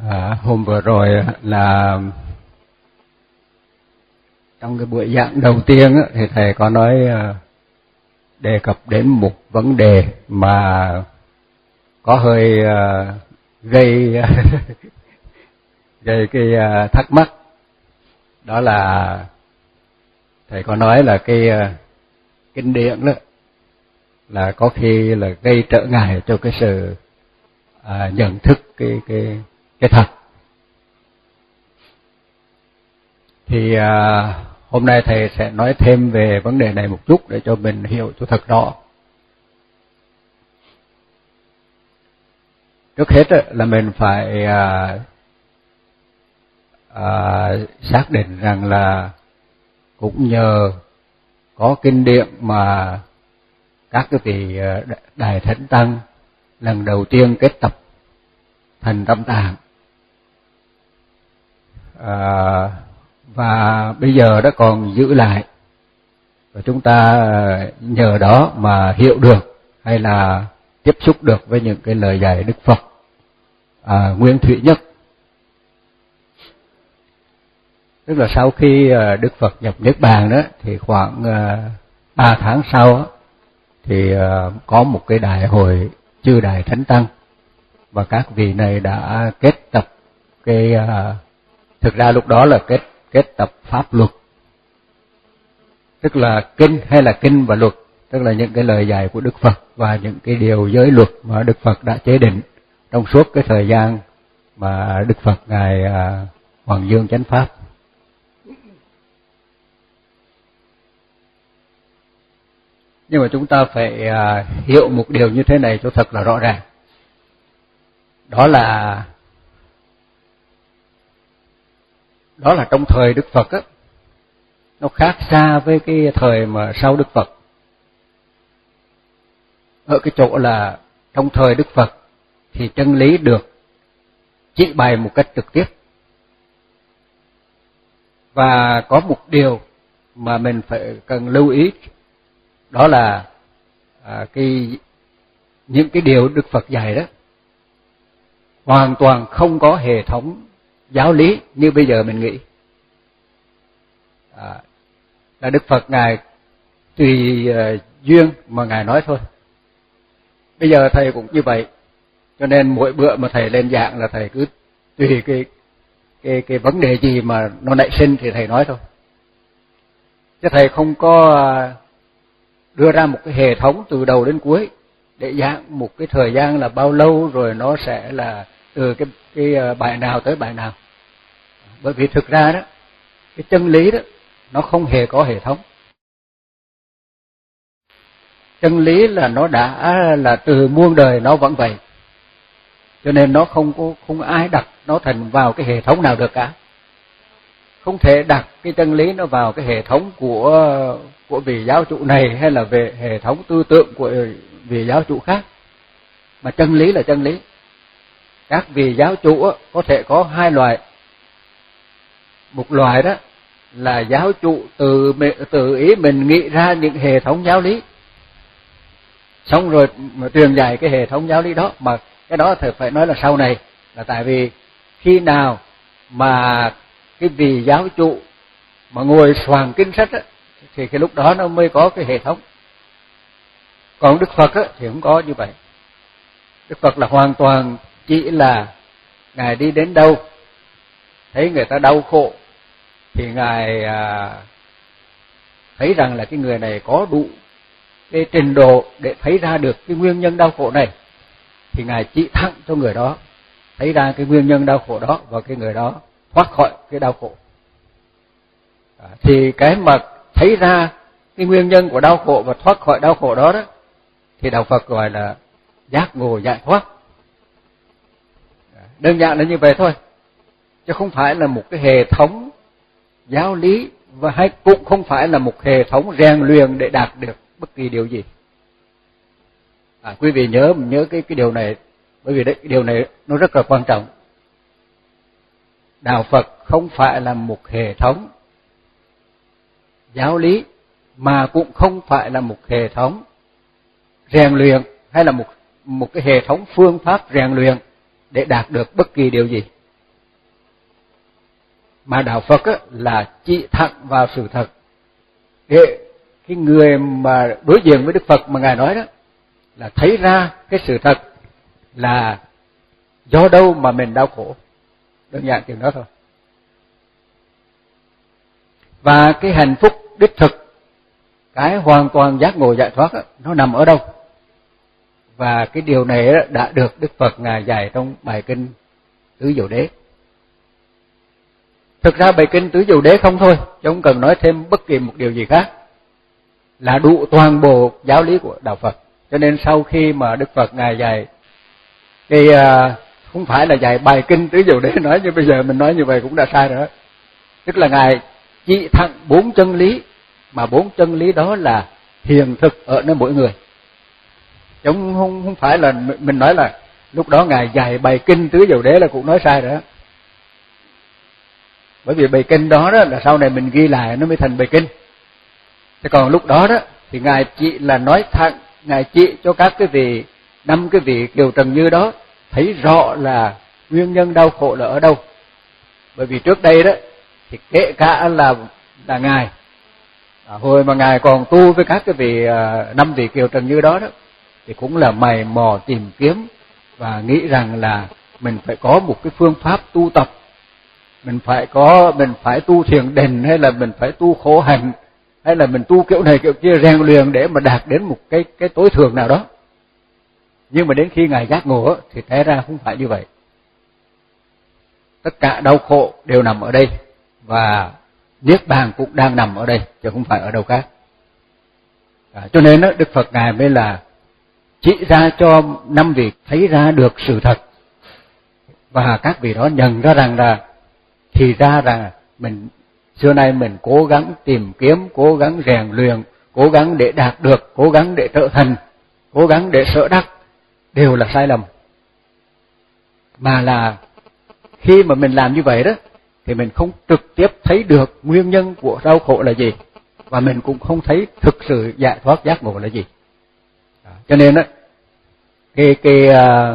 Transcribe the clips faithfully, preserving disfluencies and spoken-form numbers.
À, hôm vừa rồi là trong cái buổi giảng đầu tiên á, thì thầy có nói đề cập đến một vấn đề mà có hơi gây gây cái thắc mắc, đó là thầy có nói là cái kinh điển đó là có khi là gây trở ngại cho cái sự à, nhận thức cái cái cái thật. Thì à, hôm nay thầy sẽ nói thêm về vấn đề này một chút để cho mình hiểu cho thật rõ. Trước hết là mình phải à, à, xác định rằng là cũng nhờ có kinh điển mà các cái vị Đại Thánh Tăng lần đầu tiên kết tập thành Tâm Tạng. À, và bây giờ đã còn giữ lại, và chúng ta nhờ đó mà hiểu được hay là tiếp xúc được với những cái lời dạy Đức Phật à, nguyên thủy nhất. Tức là sau khi Đức Phật nhập Niết Bàn đó, thì khoảng ba tháng sau thì có một cái đại hội chư Đại Thánh Tăng, và các vị này đã kết tập cái thực ra lúc đó là kết kết tập pháp luật, tức là kinh hay là kinh và luật, tức là những cái lời dạy của Đức Phật và những cái điều giới luật mà Đức Phật đã chế định trong suốt cái thời gian mà Đức Phật ngài Hoàng Dương chánh pháp. Nhưng mà chúng ta phải hiểu một điều như thế này cho thật là rõ ràng, đó là đó là trong thời Đức Phật á, nó khác xa với cái thời mà sau Đức Phật. Ở cái chỗ là trong thời Đức Phật thì chân lý được chỉ bày một cách trực tiếp, và có một điều mà mình phải cần lưu ý, đó là à, cái những cái điều Đức Phật dạy đó hoàn toàn không có hệ thống giáo lý như bây giờ mình nghĩ. À, là Đức Phật ngài tùy uh, duyên mà ngài nói thôi. Bây giờ thầy cũng như vậy, cho nên mỗi bữa mà thầy lên giảng là thầy cứ tùy cái cái cái vấn đề gì mà nó nảy sinh thì thầy nói thôi, chứ thầy không có đưa ra một cái hệ thống từ đầu đến cuối để giảng một cái thời gian là bao lâu, rồi nó sẽ là từ cái cái bài nào tới bài nào. Bởi vì thực ra đó, cái chân lý đó nó không hề có hệ thống. Chân lý là nó đã là từ muôn đời nó vẫn vậy, cho nên nó không có không ai đặt nó thành vào cái hệ thống nào được cả. Không thể đặt cái chân lý nó vào cái hệ thống của của vị giáo chủ này hay là về hệ thống tư tưởng của vị giáo chủ khác, mà chân lý là chân lý. Các vị giáo chủ có thể có hai loại. Một loại đó là giáo chủ từ tự ý mình nghĩ ra những hệ thống giáo lý, xong rồi mà truyền dạy cái hệ thống giáo lý đó, mà cái đó thì phải nói là sau này, là tại vì khi nào mà cái vị giáo chủ mà ngồi soạn kinh sách á, thì cái lúc đó nó mới có cái hệ thống. Còn Đức Phật á, thì không có như vậy. Đức Phật là hoàn toàn chỉ là ngài đi đến đâu thấy người ta đau khổ thì ngài à, thấy rằng là cái người này có đủ cái trình độ để thấy ra được cái nguyên nhân đau khổ này, thì ngài chỉ thẳng cho người đó thấy ra cái nguyên nhân đau khổ đó, và cái người đó thoát khỏi cái đau khổ. À, thì cái mà thấy ra cái nguyên nhân của đau khổ và thoát khỏi đau khổ đó đó thì đạo Phật gọi là giác ngộ giải thoát. Đơn giản là như vậy thôi, chứ không phải là một cái hệ thống giáo lý, và hay cũng không phải là một hệ thống rèn luyện để đạt được bất kỳ điều gì. À, quý vị nhớ nhớ cái cái điều này, bởi vì đấy, cái điều này nó rất là quan trọng. Đạo Phật không phải là một hệ thống giáo lý, mà cũng không phải là một hệ thống rèn luyện hay là một một cái hệ thống phương pháp rèn luyện để đạt được bất kỳ điều gì. mà đạo Phật á, là chỉ thẳng vào sự thật. Để cái người mà đối diện với Đức Phật mà Ngài nói đó là thấy ra cái sự thật là do đâu mà mình đau khổ. Đơn giản chừng đó thôi. Và cái hạnh phúc đích thực, cái hoàn toàn giác ngộ giải thoát đó, nó nằm ở đâu? Và cái điều này đã được Đức Phật Ngài dạy trong bài kinh Tứ Diệu Đế. Thực ra bài kinh Tứ Diệu Đế không thôi, chứ không cần nói thêm bất kỳ một điều gì khác, là đủ toàn bộ giáo lý của đạo Phật. Cho nên sau khi mà Đức Phật Ngài dạy thì uh, không phải là dạy bài kinh Tứ Diệu Đế nói như bây giờ mình nói như vậy cũng đã sai rồi đó. Tức là Ngài chỉ thẳng bốn chân lý, mà bốn chân lý đó là hiện thực ở nơi mỗi người. Chứ không, không, không phải là mình nói là lúc đó Ngài dạy bài kinh Tứ Diệu Đế là cũng nói sai rồi đó. Bởi vì bài kinh đó, đó là sau này mình ghi lại nó mới thành bài kinh. Thế còn lúc đó đó thì Ngài chỉ là nói thẳng, Ngài chỉ cho các cái vị, năm cái vị Kiều Trần Như đó thấy rõ là nguyên nhân đau khổ là ở đâu. Bởi vì trước đây đó thì kể cả là là Ngài à, hồi mà Ngài còn tu với các cái vị à, năm vị Kiều Trần Như đó đó thì cũng là mày mò tìm kiếm và nghĩ rằng là mình phải có một cái phương pháp tu tập, mình phải có mình phải tu thiền định, hay là mình phải tu khổ hạnh, hay là mình tu kiểu này kiểu kia, rèn luyện để mà đạt đến một cái cái tối thượng nào đó. Nhưng mà đến khi Ngài giác ngộ thì té ra không phải như vậy. Tất cả đau khổ đều nằm ở đây, và niết bàn cũng đang nằm ở đây, chứ không phải ở đâu khác. À, cho nên đó, Đức Phật Ngài mới là chỉ ra cho năm vị thấy ra được sự thật, và các vị đó nhận ra rằng là thì ra rằng mình xưa nay mình cố gắng tìm kiếm, cố gắng rèn luyện, cố gắng để đạt được, cố gắng để trở thành, cố gắng để sở đắc đều là sai lầm. Mà là khi mà mình làm như vậy đó thì mình không trực tiếp thấy được nguyên nhân của đau khổ là gì, và mình cũng không thấy thực sự giải thoát giác ngộ là gì. Đó. Cho nên đó, cái cái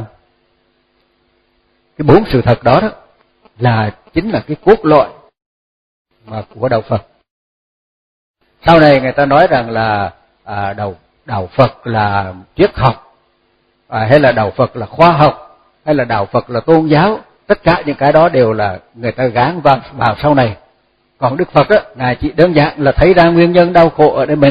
cái bốn sự thật đó đó là chính là cái cốt lõi mà của đạo Phật. Sau này người ta nói rằng là à, đạo đạo Phật là triết học, à, hay là đạo Phật là khoa học, hay là đạo Phật là tôn giáo. Tất cả những cái đó đều là người ta gán vào, vào sau này. Còn Đức Phật á, Ngài chỉ đơn giản là thấy ra nguyên nhân đau khổ ở đây mình,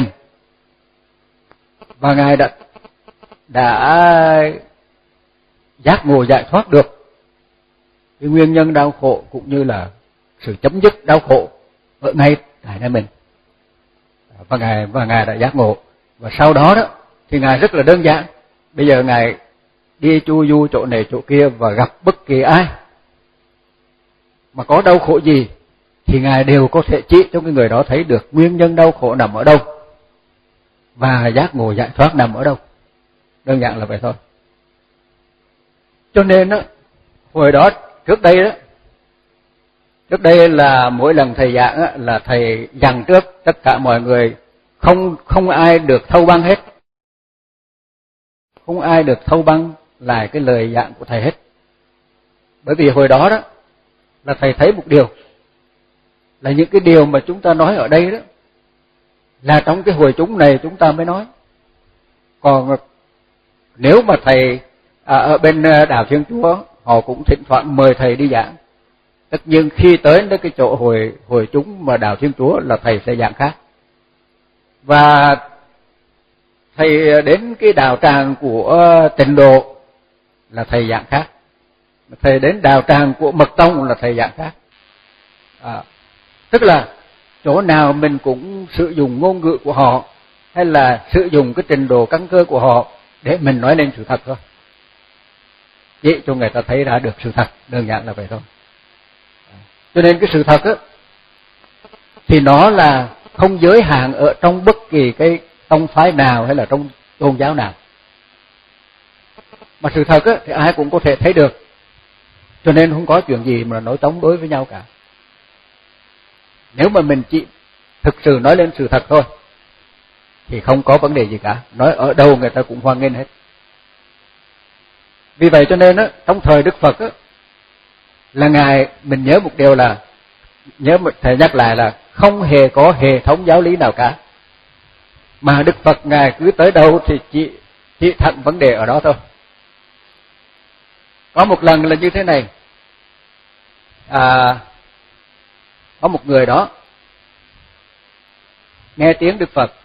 và Ngài đã đã giác ngộ giải thoát được cái nguyên nhân đau khổ cũng như là sự chấm dứt đau khổ ở ngay tại nơi mình. Và Ngài và Ngài đã giác ngộ. Và sau đó đó thì Ngài rất là đơn giản. Bây giờ Ngài đi chu du chỗ này chỗ kia và gặp bất kỳ ai mà có đau khổ gì thì Ngài đều có thể chỉ cho cái người đó thấy được nguyên nhân đau khổ nằm ở đâu và giác ngộ giải thoát nằm ở đâu. Đơn giản là vậy thôi. Cho nên đó, hồi đó trước đây đó, trước đây là mỗi lần thầy giảng á, là thầy dặn trước tất cả mọi người không không ai được thâu băng hết, không ai được thâu băng lại cái lời giảng của thầy hết. Bởi vì hồi đó đó là thầy thấy một điều là những cái điều mà chúng ta nói ở đây đó là trong cái hội chúng này chúng ta mới nói. Còn nếu mà thầy à, ở bên Đạo Thiên Chúa họ cũng thỉnh thoảng mời thầy đi giảng, tất nhiên khi tới đến cái chỗ hội hội chúng mà Đạo Thiên Chúa là thầy sẽ giảng khác. Và thầy đến cái đạo tràng của Tịnh Độ là thầy giảng khác, thầy đến đạo tràng của Mật Tông là thầy giảng khác. À, tức là chỗ nào mình cũng sử dụng ngôn ngữ của họ, hay là sử dụng cái trình độ căn cơ của họ để mình nói lên sự thật thôi, chỉ cho người ta thấy ra được sự thật, đơn giản là vậy thôi. Cho nên cái sự thật á thì nó là không giới hạn ở trong bất kỳ cái tông phái nào hay là trong tôn giáo nào, mà sự thật á thì ai cũng có thể thấy được. Cho nên không có chuyện gì mà nói chống đối với nhau cả. Nếu mà mình chỉ thực sự nói lên sự thật thôi thì không có vấn đề gì cả, nói ở đâu người ta cũng hoan nghênh hết. Vì vậy cho nên á, trong thời Đức Phật á, là Ngài, mình nhớ một điều là nhớ thầy nhắc lại là không hề có hệ thống giáo lý nào cả, mà Đức Phật Ngài cứ tới đâu thì chỉ chỉ thẳng vấn đề ở đó thôi. Có một lần là như thế này, à, có một người đó nghe tiếng Đức Phật,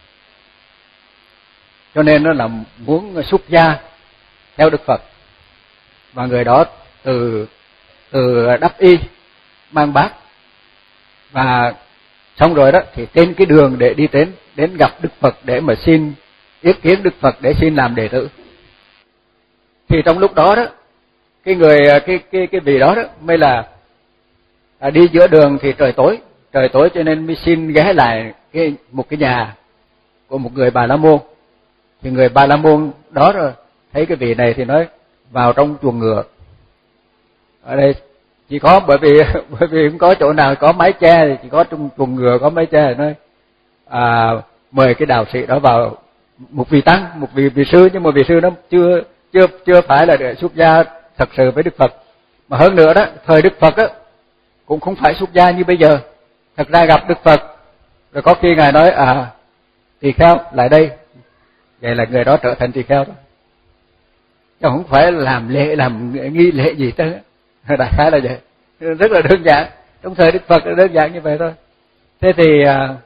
cho nên nó là muốn xuất gia theo Đức Phật, và người đó từ từ đắp y mang bát, và xong rồi đó thì trên cái đường để đi đến đến gặp Đức Phật để mà xin ý kiến Đức Phật để xin làm đệ tử. Thì trong lúc đó đó cái người cái cái cái vị đó đó mới là à, đi giữa đường thì trời tối, trời tối cho nên mới xin ghé lại cái một cái nhà của một người Bà La Môn. Thì người Bà La Môn đó rồi thấy cái vị này thì nói vào trong chuồng ngựa. Ở đây chỉ có bởi vì bởi vì không có chỗ nào có mái che thì chỉ có trong chuồng ngựa có mái che, nói à, mời cái đạo sĩ đó vào, một vị tăng, một vị vị sư, nhưng mà vị sư đó chưa chưa chưa phải là để xuất gia thật sự với Đức Phật, mà hơn nữa đó thời Đức Phật á cũng không phải xuất gia như bây giờ. Thật ra gặp Đức Phật rồi có khi ngài nói à tỳ kheo lại đây, vậy là người đó trở thành tỳ kheo rồi, chứ không phải làm lễ làm nghi lễ gì tới. Đại khái là vậy, rất là đơn giản, trong thời Đức Phật là đơn giản như vậy thôi. Thế thì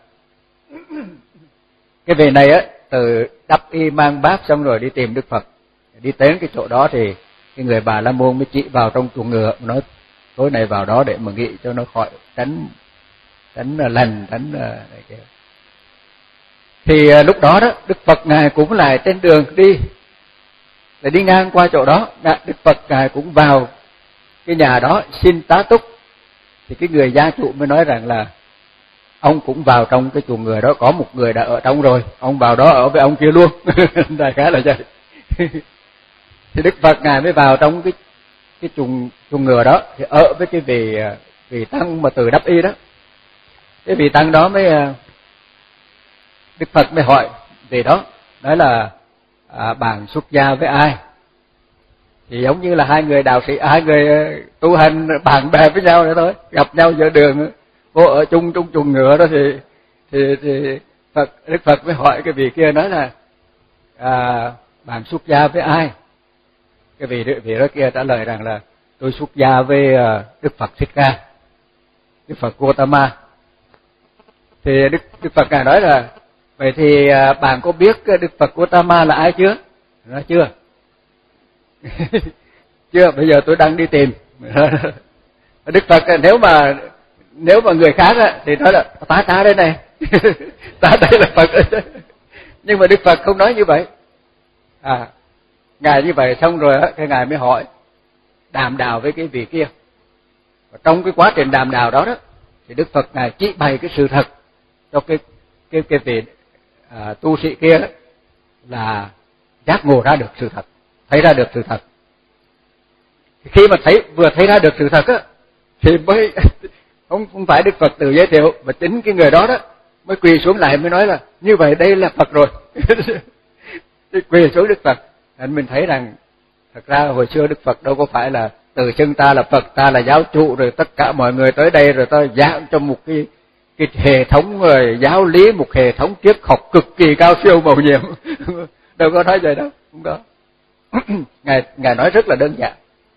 cái vị này á từ đắp y mang bát xong rồi đi tìm Đức Phật, đi đến cái chỗ đó thì cái người Bà La Môn mới chỉ vào trong chuồng ngựa, nói tối nay vào đó để mà nghỉ cho nó khỏi tránh tránh lành tránh này kia. Thì lúc đó đó Đức Phật ngài cũng lại trên đường đi, để đi ngang qua chỗ đó, Đức Phật ngài cũng vào cái nhà đó xin tá túc. Thì cái người gia chủ mới nói rằng là ông cũng vào trong cái chuồng ngựa đó, có một người đã ở trong rồi, ông vào đó ở với ông kia luôn. Đại khái là vậy. Thì Đức Phật ngài mới vào trong cái cái chuồng chuồng ngựa đó, thì ở với cái vị vị tăng mà từ đắp y đó. Cái vị tăng đó mới Đức Phật mới hỏi về đó, nói là à, bạn xuất gia với ai? Thì giống như là hai người đạo sĩ, hai người tu hành bạn bè với nhau nữa thôi, gặp nhau giữa đường, vô ở chung trong chuồng ngựa đó thì thì thì Phật Đức Phật mới hỏi cái vị kia, nói là à, bạn xuất gia với ai? Cái vị vị đó kia trả lời rằng là tôi xuất gia với Đức Phật Thích Ca, Đức Phật Gautama. Thì Đức Đức Phật ngài nói là vậy thì bạn có biết Đức Phật Gautama là ai chưa? Nói chưa. Chưa, bây giờ tôi đang đi tìm. Đức Phật nếu mà nếu mà người khác á, thì nói là ta ta đây này, ta đây là Phật. Nhưng mà Đức Phật không nói như vậy. À, ngài như vậy xong rồi á, cái ngài mới hỏi đàm đạo với cái vị kia. Và trong cái quá trình đàm đạo đó đó, thì Đức Phật ngài chỉ bày cái sự thật cho cái cái cái vị à, tu sĩ kia đó, là giác ngộ ra được sự thật, thấy ra được sự thật. Khi mà thấy vừa thấy ra được sự thật á, thì mới không không phải Đức Phật tự giới thiệu, mà chính cái người đó đó mới quỳ xuống lại mới nói là như vậy đây là Phật rồi. Thì quỳ xuống Đức Phật, nên mình thấy rằng thật ra hồi xưa Đức Phật đâu có phải là từ xưng ta là Phật, ta là giáo chủ, rồi tất cả mọi người tới đây rồi ta giảng cho một cái cái hệ thống rồi giáo lý, một hệ thống triết học cực kỳ cao siêu màu nhiệm. Đâu có nói vậy đâu, không có. ngài ngài nói rất là đơn giản.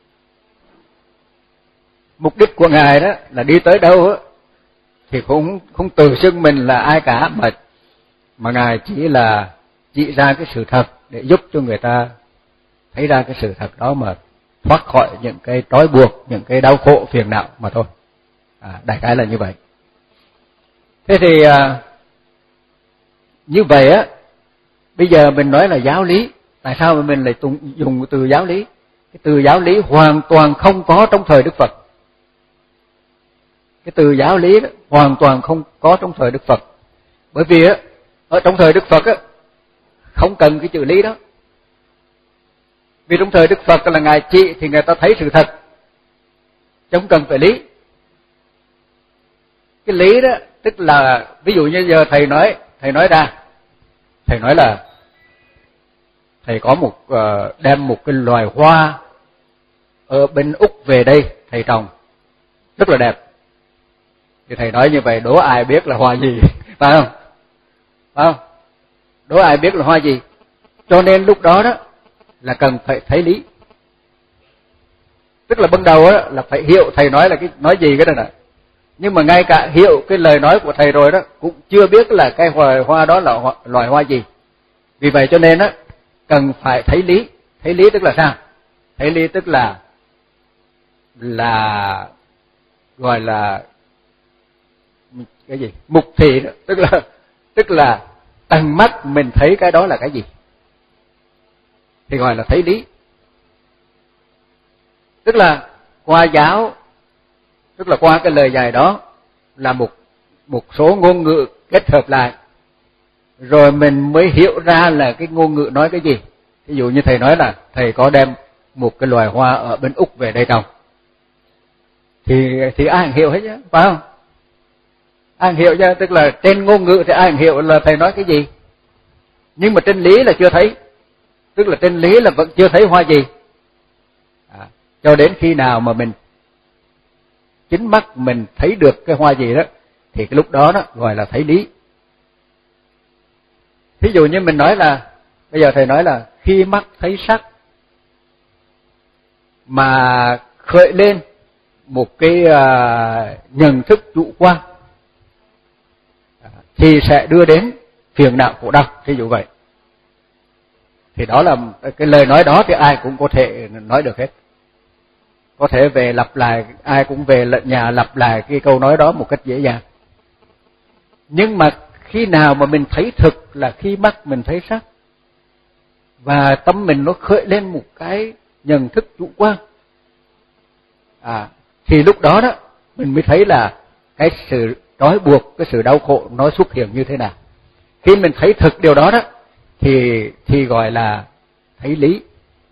Mục đích của ngài đó là đi tới đâu á thì cũng không tự xưng mình là ai cả, mà mà ngài chỉ là chỉ ra cái sự thật để giúp cho người ta thấy ra cái sự thật đó mà thoát khỏi những cái trói buộc, những cái đau khổ phiền não mà thôi. À, đại khái là như vậy. Thế thì à, như vậy á, bây giờ mình nói là giáo lý, tại sao mà mình lại dùng từ giáo lý? Cái từ giáo lý hoàn toàn không có trong thời Đức Phật. Cái từ giáo lý đó hoàn toàn không có trong thời Đức Phật. Bởi vì á, ở trong thời Đức Phật á, không cần cái chữ lý đó. Vì trong thời Đức Phật là ngài chỉ thì người ta thấy sự thật, chứ không cần phải lý. Cái lý đó tức là ví dụ như giờ thầy nói, thầy nói ra, thầy nói là thầy có một đem một cái loài hoa ở bên Úc về đây thầy trồng rất là đẹp. Thì thầy nói như vậy đố ai biết là hoa gì, phải không? Phải không? Đố ai biết là hoa gì. Cho nên lúc đó đó là cần phải thấy lý. Tức là ban đầu đó là phải hiểu thầy nói là cái nói gì cái đó nè. Nhưng mà ngay cả hiểu cái lời nói của thầy rồi đó cũng chưa biết là cái loài hoa đó là hoa, loài hoa gì. Vì vậy cho nên đó cần phải thấy lý. Thấy lý tức là sao? Thấy lý tức là là gọi là cái gì? Mục thị đó, tức là tức là tầng mắt mình thấy cái đó là cái gì thì gọi là thấy lý. Tức là qua giáo, tức là qua cái lời dạy đó là một một số ngôn ngữ kết hợp lại, rồi mình mới hiểu ra là cái ngôn ngữ nói cái gì. Ví dụ như thầy nói là thầy có đem một cái loài hoa ở bên Úc về đây trồng, thì thì ai hiểu hết chứ, phải không? Ai hiểu chứ, tức là trên ngôn ngữ thì ai hiểu là thầy nói cái gì, nhưng mà trên lý là chưa thấy. Tức là trên lý là vẫn chưa thấy hoa gì. À, cho đến khi nào mà mình chính mắt mình thấy được cái hoa gì đó thì cái lúc đó đó gọi là thấy lý. Ví dụ như mình nói là bây giờ thầy nói là khi mắt thấy sắc mà khởi lên một cái uh, nhận thức chủ quan thì sẽ đưa đến phiền não khổ đau, ví dụ vậy. Thì đó là cái lời nói đó thì ai cũng có thể nói được hết. Có thể về lặp lại, ai cũng về nhà lặp lại cái câu nói đó một cách dễ dàng. Nhưng mà khi nào mà mình thấy thực là khi mắt mình thấy sắc và tâm mình nó khởi lên một cái nhận thức chủ quan, à, thì lúc đó đó mình mới thấy là cái sự trói buộc, cái sự đau khổ nó xuất hiện như thế nào. Khi mình thấy thực điều đó đó thì thì gọi là thấy lý.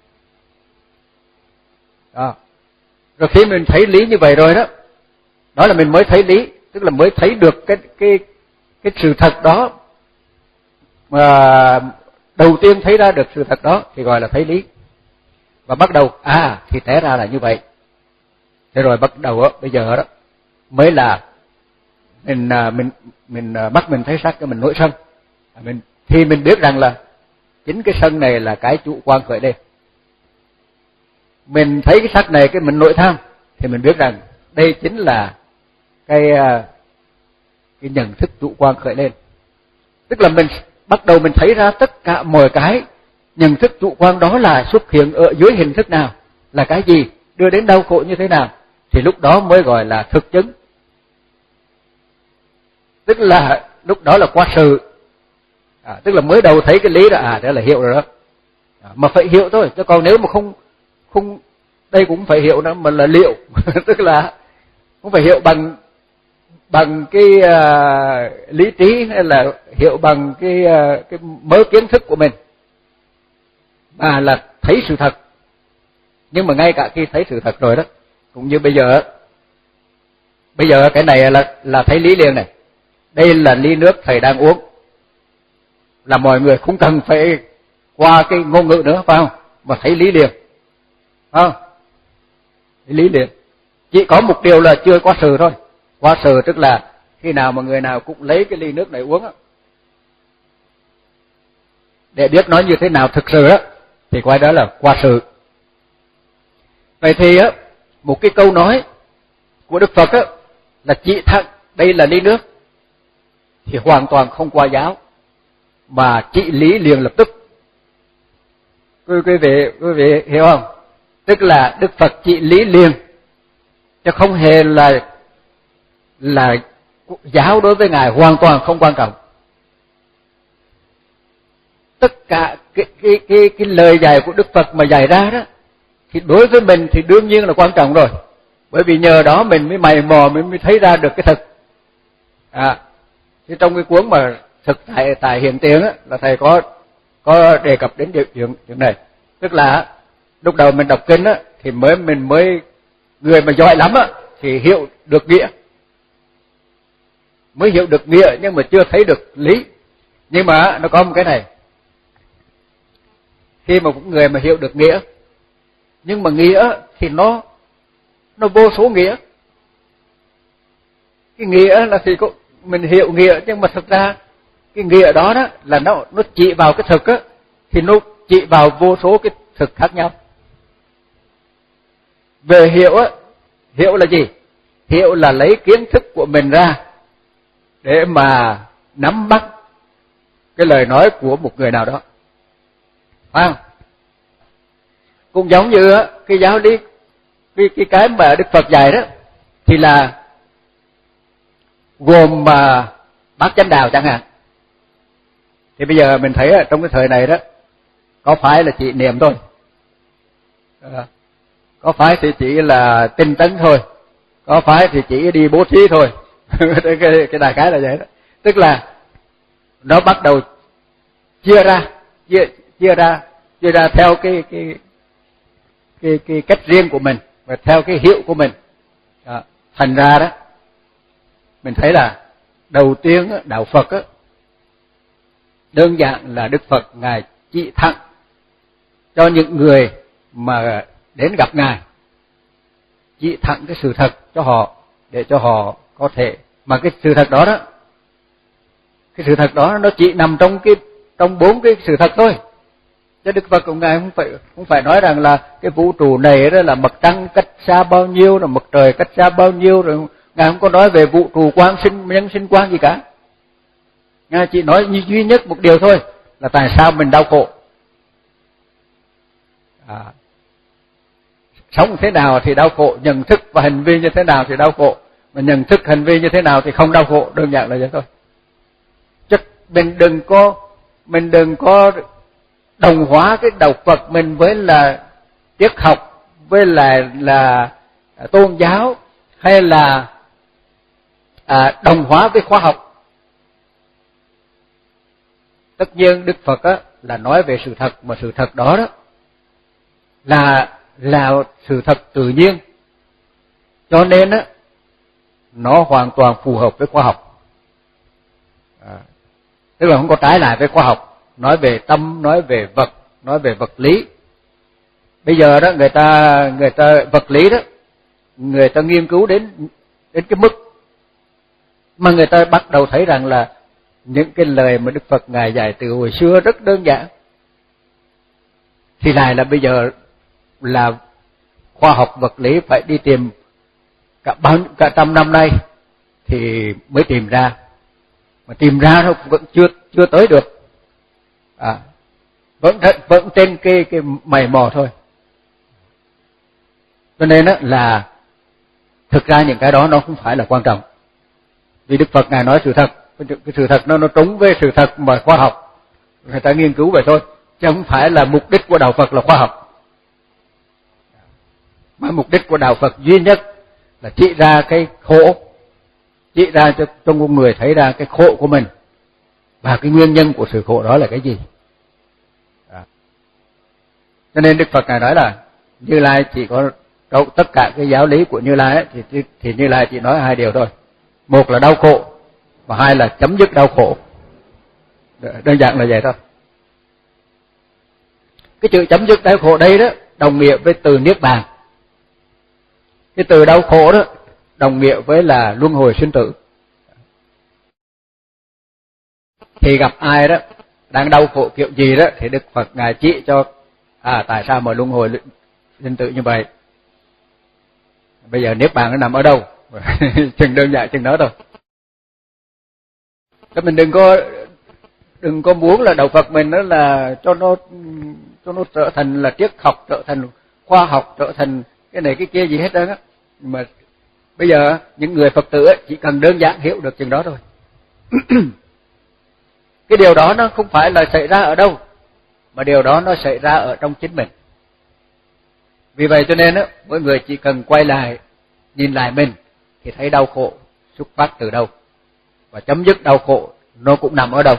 Đó. Rồi khi mình thấy lý như vậy rồi đó, đó là mình mới thấy lý, tức là mới thấy được cái cái cái sự thật đó, mà đầu tiên thấy ra được sự thật đó thì gọi là thấy lý. Và bắt đầu à thì té ra là như vậy. Thế rồi bắt đầu đó, bây giờ đó mới là mình mình mình bắt mình thấy sắc cái mình nổi sân. Mình thì mình biết rằng là chính cái sân này là cái chủ quan khởi lên. Mình thấy cái sắc này cái mình nổi tham thì mình biết rằng đây chính là cái cái nhận thức chủ quan khởi lên. Tức là mình bắt đầu mình thấy ra tất cả mọi cái nhận thức chủ quan đó là xuất hiện ở dưới hình thức nào, là cái gì, đưa đến đau khổ như thế nào, thì lúc đó mới gọi là thực chứng. Tức là lúc đó là qua sự, à, tức là mới đầu thấy cái lý đó, à đó là hiểu rồi đó, à, mà phải hiểu thôi, chứ còn nếu mà không không đây cũng phải hiểu đó, mà là liệu tức là không phải hiểu bằng bằng cái uh, lý trí hay là hiểu bằng cái uh, cái mớ kiến thức của mình, mà là thấy sự thật. Nhưng mà ngay cả khi thấy sự thật rồi đó, cũng như bây giờ bây giờ cái này là là thấy lý liền này. Đây là ly nước thầy đang uống, là mọi người không cần phải qua cái ngôn ngữ nữa, phải không, mà thấy lý liền, phải không? Thấy lý liền. Chỉ có một điều là chưa qua sự thôi. Qua sự tức là khi nào mà người nào cũng lấy cái ly nước này uống á, để biết nói như thế nào thực sự á, thì qua đó là qua sự. Vậy thì á, một cái câu nói của Đức Phật á là chỉ thẳng đây là ly nước thì hoàn toàn không qua giáo, mà trị lý liền lập tức. Quý, quý vị quý vị hiểu không? Tức là Đức Phật trị lý liền, chứ không hề là là giáo đối với ngài hoàn toàn không quan trọng. Tất cả cái cái cái cái lời dạy của Đức Phật mà dạy ra đó thì đối với mình thì đương nhiên là quan trọng rồi, bởi vì nhờ đó mình mới mày mò, mình mới thấy ra được cái thực. À, thì trong cái cuốn mà thực tại tại hiện tiền á là thầy có có đề cập đến chuyện chuyện này, tức là lúc đầu mình đọc kinh á thì mới mình mới người mà giỏi lắm á thì hiểu được nghĩa, mới hiểu được nghĩa nhưng mà chưa thấy được lý. Nhưng mà nó có một cái này, khi mà một người mà hiểu được nghĩa, nhưng mà nghĩa thì nó nó vô số nghĩa. cái nghĩa là thì có, mình hiểu nghĩa, nhưng mà thực ra cái nghĩa đó đó là nó nó chỉ vào cái thực á, thì nó chỉ vào vô số cái thực khác nhau. Về hiểu á, hiểu là gì? Hiểu là lấy kiến thức của mình ra để mà nắm bắt cái lời nói của một người nào đó, phải không? Cũng giống như á, cái giáo lý, cái cái cái mà Đức Phật dạy đó, thì là gồm mà bát chánh đạo chẳng hạn. Thì bây giờ mình thấy trong cái thời này đó, có phải là chỉ niệm thôi, à, có phải thì chỉ là tinh tấn thôi, có phải thì chỉ đi bố thí thôi. cái, cái đại khái là vậy đó. Tức là nó bắt đầu chia ra, chia, chia ra, chia ra theo cái cái cái cái cách riêng của mình và theo cái hiệu của mình. Đó. Thành ra đó, mình thấy là đầu tiên đạo Phật á, đơn giản là Đức Phật ngài chỉ thẳng cho những người mà đến gặp ngài, chỉ thẳng cái sự thật cho họ để cho họ có thể, mà cái sự thật đó đó, cái sự thật đó nó chỉ nằm trong cái trong bốn cái sự thật thôi. Chứ Đức Phật của ngài không phải không phải nói rằng là cái vũ trụ này đó là mặt trăng cách xa bao nhiêu, là mặt trời cách xa bao nhiêu, rồi ngài không có nói về vũ trụ quang sinh nhân sinh quang gì cả. Ngài chỉ nói duy nhất một điều thôi, là tại sao mình đau khổ. À, sống thế nào thì đau khổ, nhận thức và hành vi như thế nào thì đau khổ, mà nhận thức hành vi như thế nào thì không đau khổ, đơn giản là vậy thôi. Chứ mình đừng có mình đừng có đồng hóa cái đạo Phật mình với là triết học, với là là tôn giáo, hay là à, đồng hóa với khoa học. Tất nhiên Đức Phật á, là nói về sự thật, mà sự thật đó đó là là sự thật tự nhiên, cho nên á, nó hoàn toàn phù hợp với khoa học. À, tức là không có trái lại với khoa học. Nói về tâm, nói về vật, nói về vật lý. Bây giờ đó người ta người ta vật lý đó, người ta nghiên cứu đến đến cái mức mà người ta bắt đầu thấy rằng là những cái lời mà Đức Phật ngài dạy từ hồi xưa rất đơn giản, thì lại là bây giờ là khoa học vật lý phải đi tìm cả bao cả trăm năm nay thì mới tìm ra, mà tìm ra nó vẫn chưa chưa tới được. À, vẫn vẫn trên cái cái mày mò thôi. Cho nên đó là thực ra những cái đó nó không phải là quan trọng, vì Đức Phật ngài nói sự thật, cái sự thật nó nó trúng với sự thật mà khoa học người ta nghiên cứu vậy thôi, chứ không phải là mục đích của đạo Phật là khoa học. Mà mục đích của đạo Phật duy nhất là chỉ ra cái khổ, chỉ ra cho cho con người thấy ra cái khổ của mình và cái nguyên nhân của sự khổ đó là cái gì. Đó. Cho nên Đức Phật ngài nói là Như Lai chỉ có trong tất cả cái giáo lý của Như Lai ấy, thì thì Như Lai chỉ nói hai điều thôi, một là đau khổ và hai là chấm dứt đau khổ. Đơn giản là vậy thôi. Cái chữ chấm dứt đau khổ đây đó đồng nghĩa với từ niết bàn. Cái từ đau khổ đó đồng nghĩa với là luân hồi sinh tử. Thì gặp ai đó đang đau khổ kiểu gì đó thì Đức Phật ngài chỉ cho à tại sao mà luân hồi sinh tử như vậy. Bây giờ niết bàn nó nằm ở đâu? Chừng đơn giản chừng đó thôi. Chứ mình đừng có đừng có muốn là đạo Phật mình đó là cho nó cho nó trở thành là triết học, trở thành khoa học, trở thành cái này cái kia gì hết trơn á. Mà bây giờ những người Phật tử ấy, chỉ cần đơn giản hiểu được chừng đó thôi. Cái điều đó nó không phải là xảy ra ở đâu, mà điều đó nó xảy ra ở trong chính mình. Vì vậy cho nên á, mỗi người chỉ cần quay lại, nhìn lại mình thì thấy đau khổ xuất phát từ đâu và chấm dứt đau khổ nó cũng nằm ở đâu.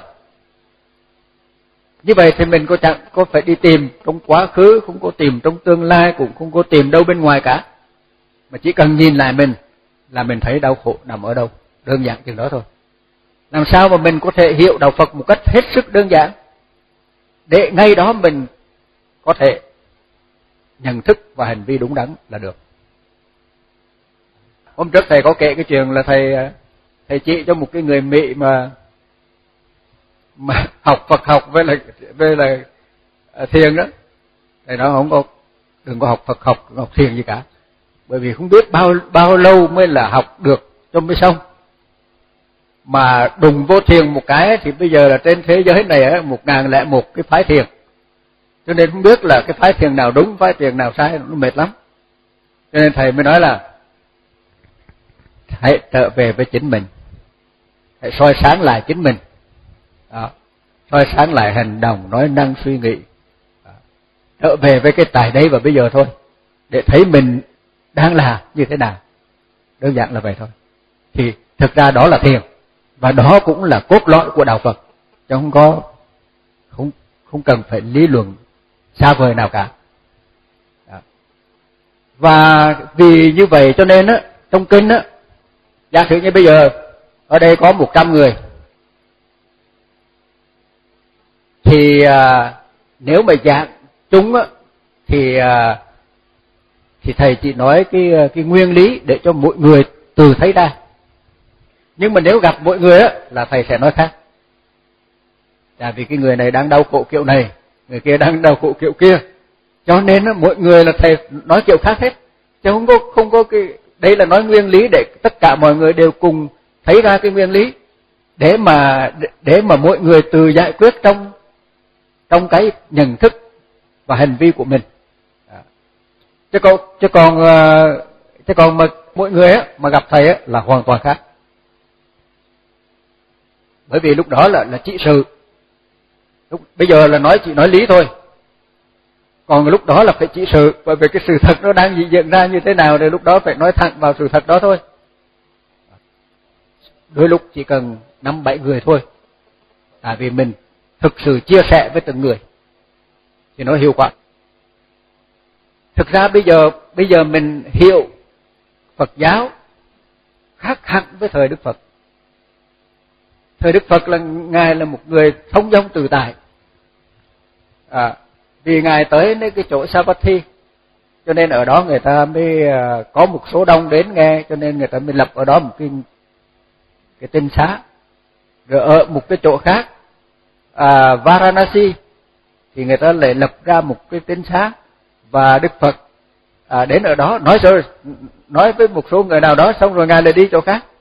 Như vậy thì mình có chẳng có phải đi tìm trong quá khứ, không có tìm trong tương lai, cũng không có tìm đâu bên ngoài cả, mà chỉ cần nhìn lại mình là mình thấy đau khổ nằm ở đâu, đơn giản chừng đó thôi. Làm sao mà mình có thể hiểu đạo Phật một cách hết sức đơn giản để ngay đó mình có thể nhận thức và hành vi đúng đắn là được. Hôm trước thầy có kể cái chuyện là thầy thầy chỉ cho một cái người Mỹ mà mà học Phật học với là với là thiền đó, thầy nói không có, đừng có học Phật học học thiền gì cả, bởi vì không biết bao bao lâu mới là học được cho mới xong, mà đùng vô thiền một cái thì bây giờ là trên thế giới này một ngàn lẻ một cái phái thiền, cho nên không biết là cái phái thiền nào đúng, phái thiền nào sai, nó mệt lắm. Cho nên thầy mới nói là hãy trở về với chính mình, hãy soi sáng lại chính mình, đó, soi sáng lại hành động, nói năng, suy nghĩ, đó, trở về với cái tại đây và bây giờ thôi, để thấy mình đang là như thế nào, đơn giản là vậy thôi. Thì thực ra đó là thiền, và đó cũng là cốt lõi của đạo Phật, chứ không có không không cần phải lý luận xa vời nào cả. Đó. Và vì như vậy cho nên á, trong kinh á, giả sử như bây giờ ở đây có một trăm người, thì à, nếu mà giảng chúng á, thì à, thì thầy chỉ nói cái cái nguyên lý để cho mỗi người tự thấy ra. Nhưng mà nếu gặp mỗi người á, là thầy sẽ nói khác. Tại vì cái người này đang đau khổ kiểu này, người kia đang đau khổ kiểu kia, cho nên á, mỗi người là thầy nói kiểu khác hết, chứ không có không có cái, đây là nói nguyên lý để tất cả mọi người đều cùng thấy ra cái nguyên lý, để mà để mà mỗi người tự giải quyết trong trong cái nhận thức và hành vi của mình. Chứ còn chứ còn chứ còn mà mỗi người á, mà gặp thầy á, là hoàn toàn khác. Bởi vì lúc đó là là trị sự, lúc bây giờ là nói chỉ nói lý thôi, còn lúc đó là phải trị sự, bởi vì cái sự thật nó đang diễn ra như thế nào thì lúc đó phải nói thẳng vào sự thật đó thôi. Đôi lúc chỉ cần năm bảy người thôi, tại vì mình thực sự chia sẻ với từng người thì nó hiệu quả. Thực ra bây giờ bây giờ mình hiểu Phật giáo khác hẳn với thời Đức Phật. Thời Đức Phật là ngài là một người thông dong tự tại, à, vì ngài tới đến cái chỗ Savatthi, cho nên ở đó người ta mới có một số đông đến nghe, cho nên người ta mới lập ở đó một cái cái tinh xá. Rồi ở một cái chỗ khác, à, Varanasi, thì người ta lại lập ra một cái tinh xá, và Đức Phật à, đến ở đó nói rồi nói với một số người nào đó, xong rồi ngài lại đi chỗ khác.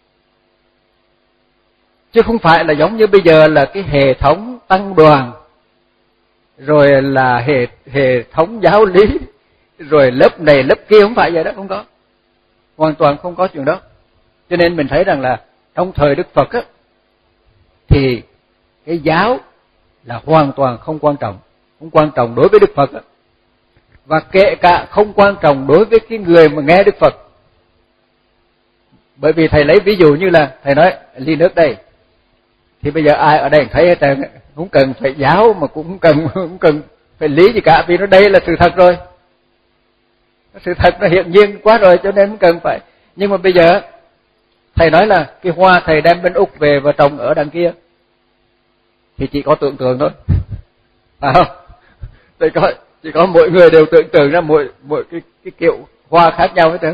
Chứ không phải là giống như bây giờ là cái hệ thống tăng đoàn, rồi là hệ hệ thống giáo lý, rồi lớp này lớp kia, không phải vậy đó, không có, hoàn toàn không có chuyện đó. Cho nên mình thấy rằng là trong thời Đức Phật á, thì cái giáo là hoàn toàn không quan trọng, không quan trọng đối với Đức Phật á, và kể cả không quan trọng đối với cái người mà nghe Đức Phật. Bởi vì thầy lấy ví dụ như là thầy nói ly nước đây, thì bây giờ ai ở đây thấy hết, không cần phải giáo mà cũng không cần không cần phải lý gì cả, vì nó đây là sự thật rồi, sự thật nó hiện nhiên quá rồi, cho nên không cần phải. Nhưng mà bây giờ thầy nói là cái hoa thầy đem bên Úc về và trồng ở đằng kia, thì chỉ có tưởng tượng thôi, phải không? Thì có chỉ có mỗi người đều tưởng tượng ra mỗi mỗi cái cái kiểu hoa khác nhau hết trơn.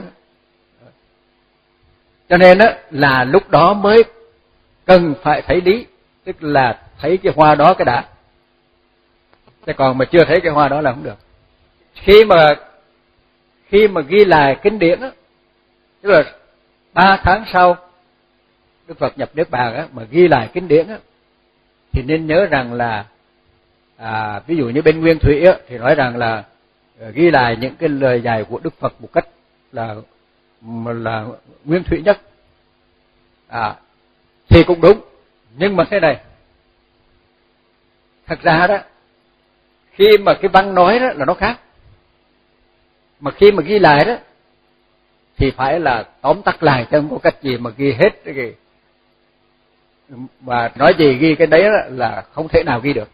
Cho nên á là lúc đó mới cần phải thấy lý, tức là thấy cái hoa đó cái đã, chứ còn mà chưa thấy cái hoa đó là không được. Khi mà khi mà ghi lại kinh điển á, tức là ba tháng sau Đức Phật nhập Niết Bàn á, mà ghi lại kinh điển á, thì nên nhớ rằng là à, ví dụ như bên Nguyên Thủy á, thì nói rằng là ghi lại những cái lời dạy của Đức Phật một cách là là nguyên thủy nhất, à, thì cũng đúng. Nhưng mà thế này, thật ra đó, khi mà cái văn nói đó là nó khác, mà khi mà ghi lại đó thì phải là tóm tắt lại, chứ không có cách gì mà ghi hết cái gì, mà nói gì ghi cái đấy là không thể nào ghi được.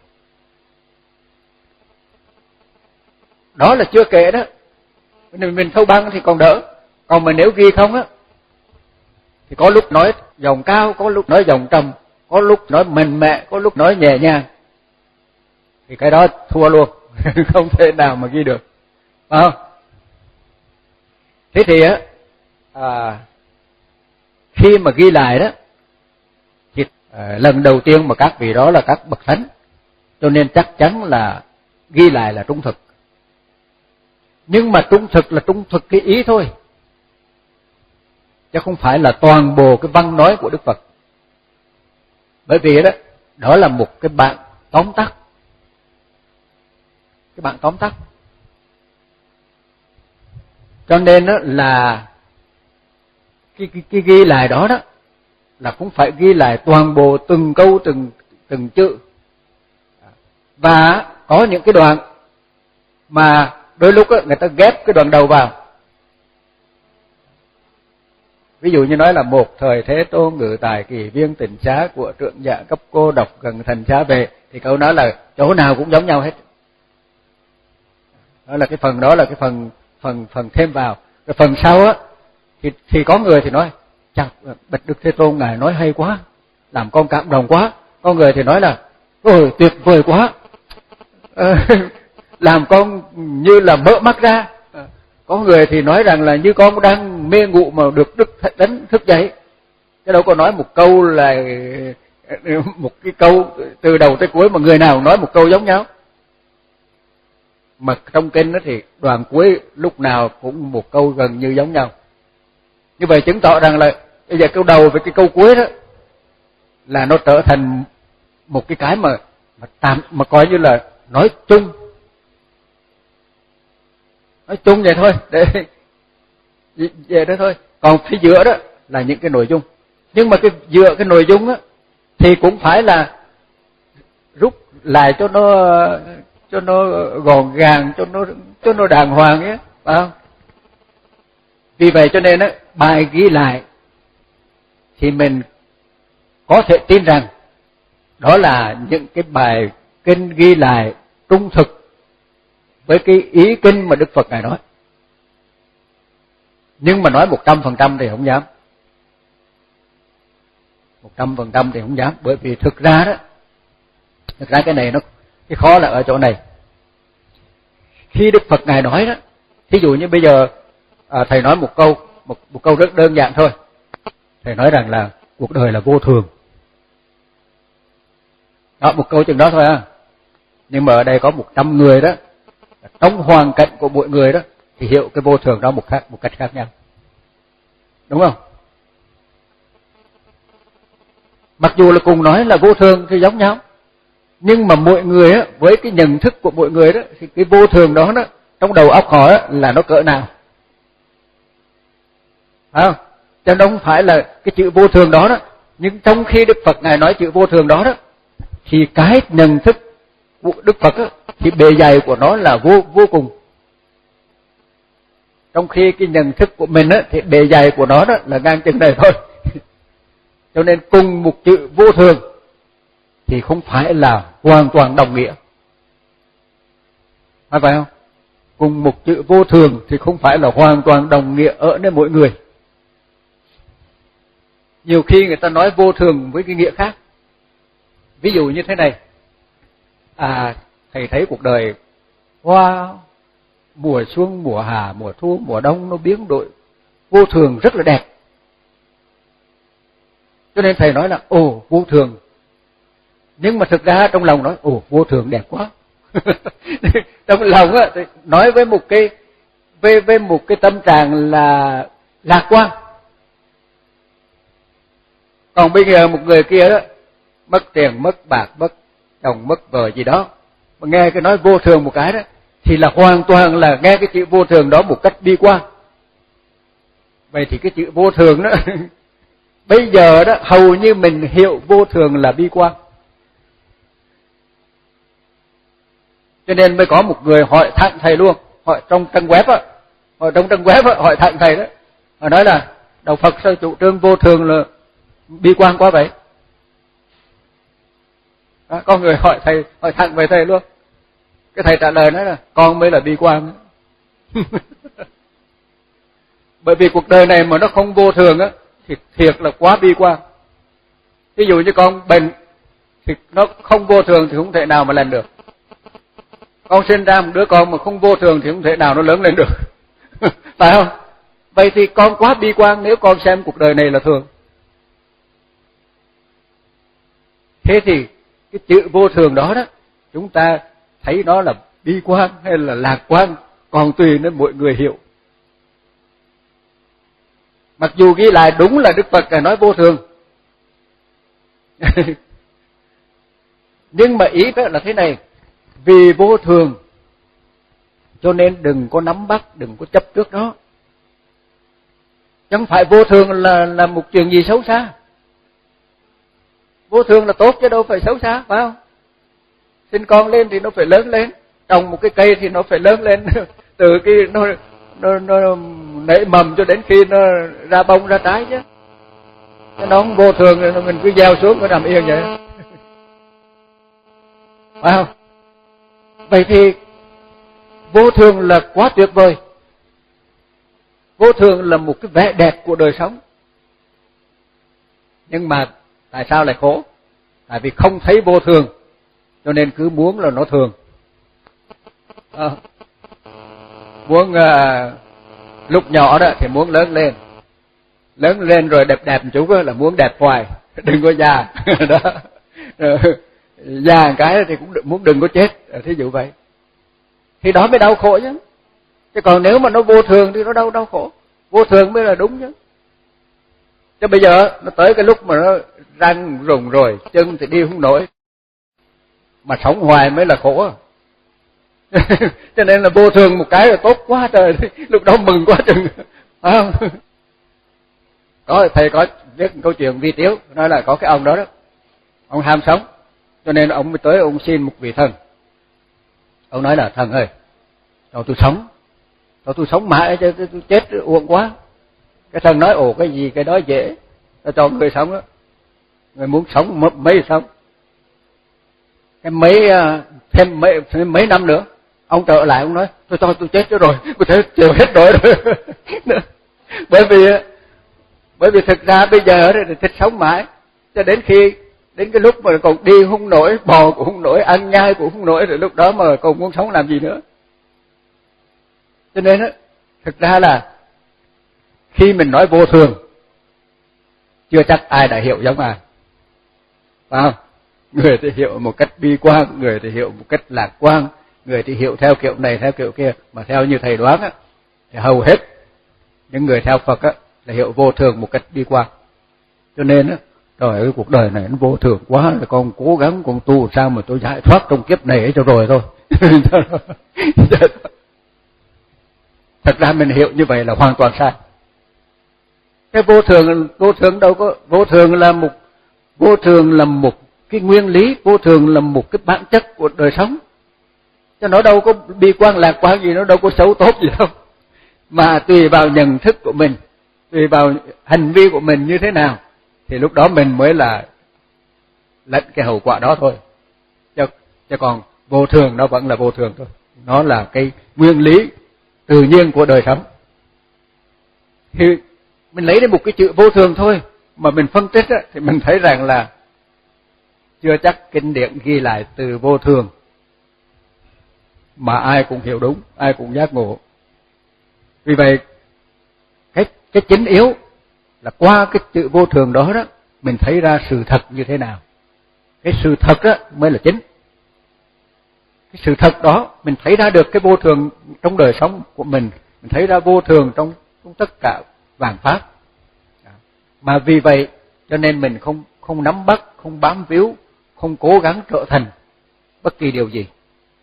Đó là chưa kể đó, mình thâu băng thì còn đỡ, còn mà nếu ghi không á, thì có lúc nói giọng cao, có lúc nói giọng trầm, có lúc nói mạnh mẽ, có lúc nói nhẹ nhàng, thì cái đó thua luôn, không thể nào mà ghi được, phải không? Thế thì á, à, khi mà ghi lại đó thì à, lần đầu tiên mà các vị đó là các bậc thánh, cho nên chắc chắn là ghi lại là trung thực. Nhưng mà trung thực là trung thực cái ý thôi, chứ không phải là toàn bộ cái văn nói của Đức Phật. Bởi vì đó, đó là một cái bản tóm tắt. Cái bản tóm tắt. Cho nên đó là cái, cái, cái ghi lại đó đó là cũng phải ghi lại toàn bộ từng câu từng từng chữ. Và có những cái đoạn mà đôi lúc đó, người ta ghép cái đoạn đầu vào. Ví dụ như nói là một thời Thế Tôn ngự tại kỳ viên tịnh xá của trượng dạ cấp cô độc gần thành xá về, thì câu nói là chỗ nào cũng giống nhau hết. Đó là cái phần đó là cái phần phần phần thêm vào. Cái phần sau á thì thì có người thì nói chà, bạch Đức Thế Tôn ngài nói hay quá, làm con cảm động quá. Có người thì nói là ôi tuyệt vời quá, làm con như là mở mắt ra. Có người thì nói rằng là như con đang mê ngủ mà được Đức Thánh thức dậy. Chứ đâu có nói một câu là một cái câu từ đầu tới cuối mà người nào nói một câu giống nhau. Mà trong kinh đó thì đoạn cuối lúc nào cũng một câu gần như giống nhau. Như vậy chứng tỏ rằng là bây giờ câu đầu với cái câu cuối đó là nó trở thành một cái cái mà mà tạm mà coi như là nói chung. Nói chung vậy thôi, để vậy đó thôi. Còn phía giữa đó là những cái nội dung. Nhưng mà cái giữa cái nội dung á thì cũng phải là rút lại cho nó cho nó gọn gàng, cho nó cho nó đàng hoàng ấy, phải không? Vì vậy cho nên á, bài ghi lại thì mình có thể tin rằng đó là những cái bài kinh ghi lại trung thực với cái ý kinh mà Đức Phật ngài nói. Nhưng mà nói một trăm phần trăm thì không dám. Một trăm phần trăm thì không dám, bởi vì thực ra đó, thực ra cái này nó cái khó là ở chỗ này. Khi Đức Phật ngài nói đó, thí dụ như bây giờ à, thầy nói một câu, một, một câu rất đơn giản thôi. Thầy nói rằng là cuộc đời là vô thường. Đó, một câu chừng đó thôi à. Nhưng mà ở đây có một trăm người đó, trong hoàn cảnh của mỗi người đó thì hiểu cái vô thường đó một khác một cách khác nhau. Đúng không? Mặc dù là cùng nói là vô thường thì giống nhau, nhưng mà mỗi người á, với cái nhận thức của mỗi người đó thì cái vô thường đó đó trong đầu óc họ á, là nó cỡ nào. Phải không? Chứ không phải là cái chữ vô thường đó đó, nhưng trong khi Đức Phật ngài nói chữ vô thường đó đó thì cái nhận thức của Đức Phật á, thì bề dày của nó là vô vô cùng. Trong khi cái nhận thức của mình á, thì bề dày của nó đó là ngang chừng này thôi. Cho nên cùng một chữ vô thường thì không phải là hoàn toàn đồng nghĩa. Phải phải không? Cùng một chữ vô thường thì không phải là hoàn toàn đồng nghĩa ở nơi mỗi người. Nhiều khi người ta nói vô thường với cái nghĩa khác. Ví dụ như thế này. À, thầy thấy cuộc đời hoa, mùa xuân, mùa hạ, mùa thu, mùa đông nó biến đổi vô thường rất là đẹp. Cho nên thầy nói là ồ vô thường. Nhưng mà thực ra trong lòng nói ồ vô thường đẹp quá. Trong lòng á nói với một cái với với một cái tâm trạng là lạc quan. Còn bây giờ một người kia đó mất tiền, mất bạc, mất chồng, mất vợ gì đó, mà nghe cái nói vô thường một cái đó thì là hoàn toàn là nghe cái chữ vô thường đó một cách bi quan. Vậy thì cái chữ vô thường đó bây giờ đó hầu như mình hiểu vô thường là bi quan. Cho nên mới có một người hỏi thẳng thầy luôn, hỏi trong trang web á, hỏi trong trang web á, hỏi thẳng thầy đó, họ nói là đạo Phật sao chủ trương vô thường là bi quan quá vậy? Đó, có người hỏi thầy, hỏi thẳng về thầy luôn. Cái thầy trả lời nói là con mới là bi quan. Bởi vì cuộc đời này mà nó không vô thường á thì thiệt là quá bi quan. Ví dụ như con bệnh thì nó không vô thường thì không thể nào mà lên được. Con sinh ra một đứa con mà không vô thường thì không thể nào nó lớn lên được. Phải không? Vậy thì con quá bi quan nếu con xem cuộc đời này là thường. Thế thì cái chữ vô thường đó đó, chúng ta thấy nó là bi quan hay là lạc quan, còn tùy đến mỗi người hiểu. Mặc dù ghi lại đúng là Đức Phật là nói vô thường, nhưng mà ý đó là thế này, vì vô thường cho nên đừng có nắm bắt, đừng có chấp trước đó. Chẳng phải vô thường là là một chuyện gì xấu xa. Vô thường là tốt chứ đâu phải xấu xa, phải không? Sinh con lên thì nó phải lớn lên, trồng một cái cây thì nó phải lớn lên từ cái nó nó nó nảy mầm cho đến khi nó ra bông ra trái chứ. Nó không vô thường rồi mình cứ gieo xuống nó nằm yên vậy. Phải không? Vậy thì vô thường là quá tuyệt vời. Vô thường là một cái vẻ đẹp của đời sống. Nhưng mà tại sao lại khổ? Tại vì không thấy vô thường, cho nên cứ muốn là nó thường. À, muốn à, lúc nhỏ đó thì muốn lớn lên, lớn lên rồi đẹp đẹp một chút là muốn đẹp hoài, đừng có già. Đó. Già cái thì cũng muốn đừng có chết, thí dụ vậy. Thì đó mới đau khổ chứ. Chứ còn nếu mà nó vô thường thì nó đâu đau khổ. Vô thường mới là đúng chứ. Chứ bây giờ nó tới cái lúc mà nó răng rùng rồi, chân thì đi không nổi, mà sống hoài mới là khổ. Cho nên là vô thường một cái là tốt quá trời, lúc đó mừng quá chừng. Phải không? Có thầy có viết câu chuyện vi tiếu, nói là có cái ông đó đó, ông ham sống, cho nên ông mới tới ông xin một vị thần. Ông nói là thần ơi, cho tôi sống, cho tôi sống mãi chứ tôi chết uổng quá. Cái thần nói ồ cái gì cái đó dễ, ta cho người sống đó, người muốn sống mấy sống. Cái mấy thêm mấy thêm mấy năm nữa, ông trở lại ông nói tôi cho tôi chết rồi, tôi thấy chịu hết nổi rồi. Bởi vì bởi vì thực ra bây giờ thì thích sống mãi, cho đến khi đến cái lúc mà còn đi không nổi, bò cũng không nổi, ăn nhai cũng không nổi, rồi lúc đó mà còn muốn sống làm gì nữa. Cho nên á, thực ra là khi mình nói vô thường, chưa chắc ai đã hiểu giống ai. Phải không? Người thì hiểu một cách bi quan, người thì hiểu một cách lạc quan, người thì hiểu theo kiểu này theo kiểu kia, mà theo như thầy đoán á, thì hầu hết những người theo Phật á là hiểu vô thường một cách bi quan. Cho nên á, trời ơi cuộc đời này nó vô thường quá, là con cố gắng con tu sao mà tôi giải thoát trong kiếp này cho rồi thôi. Thật ra mình hiểu như vậy là hoàn toàn sai. Cái vô thường, vô thường đâu có, vô thường là một, vô thường là một cái nguyên lý, vô thường là một cái bản chất của đời sống. Cho nó đâu có bi quan lạc quan gì, nó đâu có xấu tốt gì đâu. Mà tùy vào nhận thức của mình, tùy vào hành vi của mình như thế nào, thì lúc đó mình mới là lãnh cái hậu quả đó thôi. Chứ, chứ còn vô thường nó vẫn là vô thường thôi. Nó là cái nguyên lý tự nhiên của đời sống. Thì mình lấy đến một cái chữ vô thường thôi, mà mình phân tích á, thì mình thấy rằng là chưa chắc kinh điển ghi lại từ vô thường mà ai cũng hiểu đúng, ai cũng giác ngộ. Vì vậy, cái, cái chính yếu là qua cái chữ vô thường đó đó, mình thấy ra sự thật như thế nào. Cái sự thật đó mới là chính. Cái sự thật đó, mình thấy ra được cái vô thường trong đời sống của mình, mình thấy ra vô thường trong, trong tất cả vạn pháp. Mà vì vậy, cho nên mình không, không nắm bắt, không bám víu, không cố gắng trở thành bất kỳ điều gì.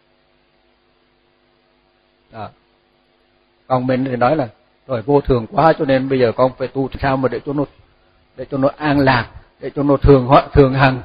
Đó. Còn mình thì nói là rồi vô thường quá cho nên bây giờ con phải tu sao mà để cho nó để cho nó an lạc, để cho nó thường hóa thường hằng.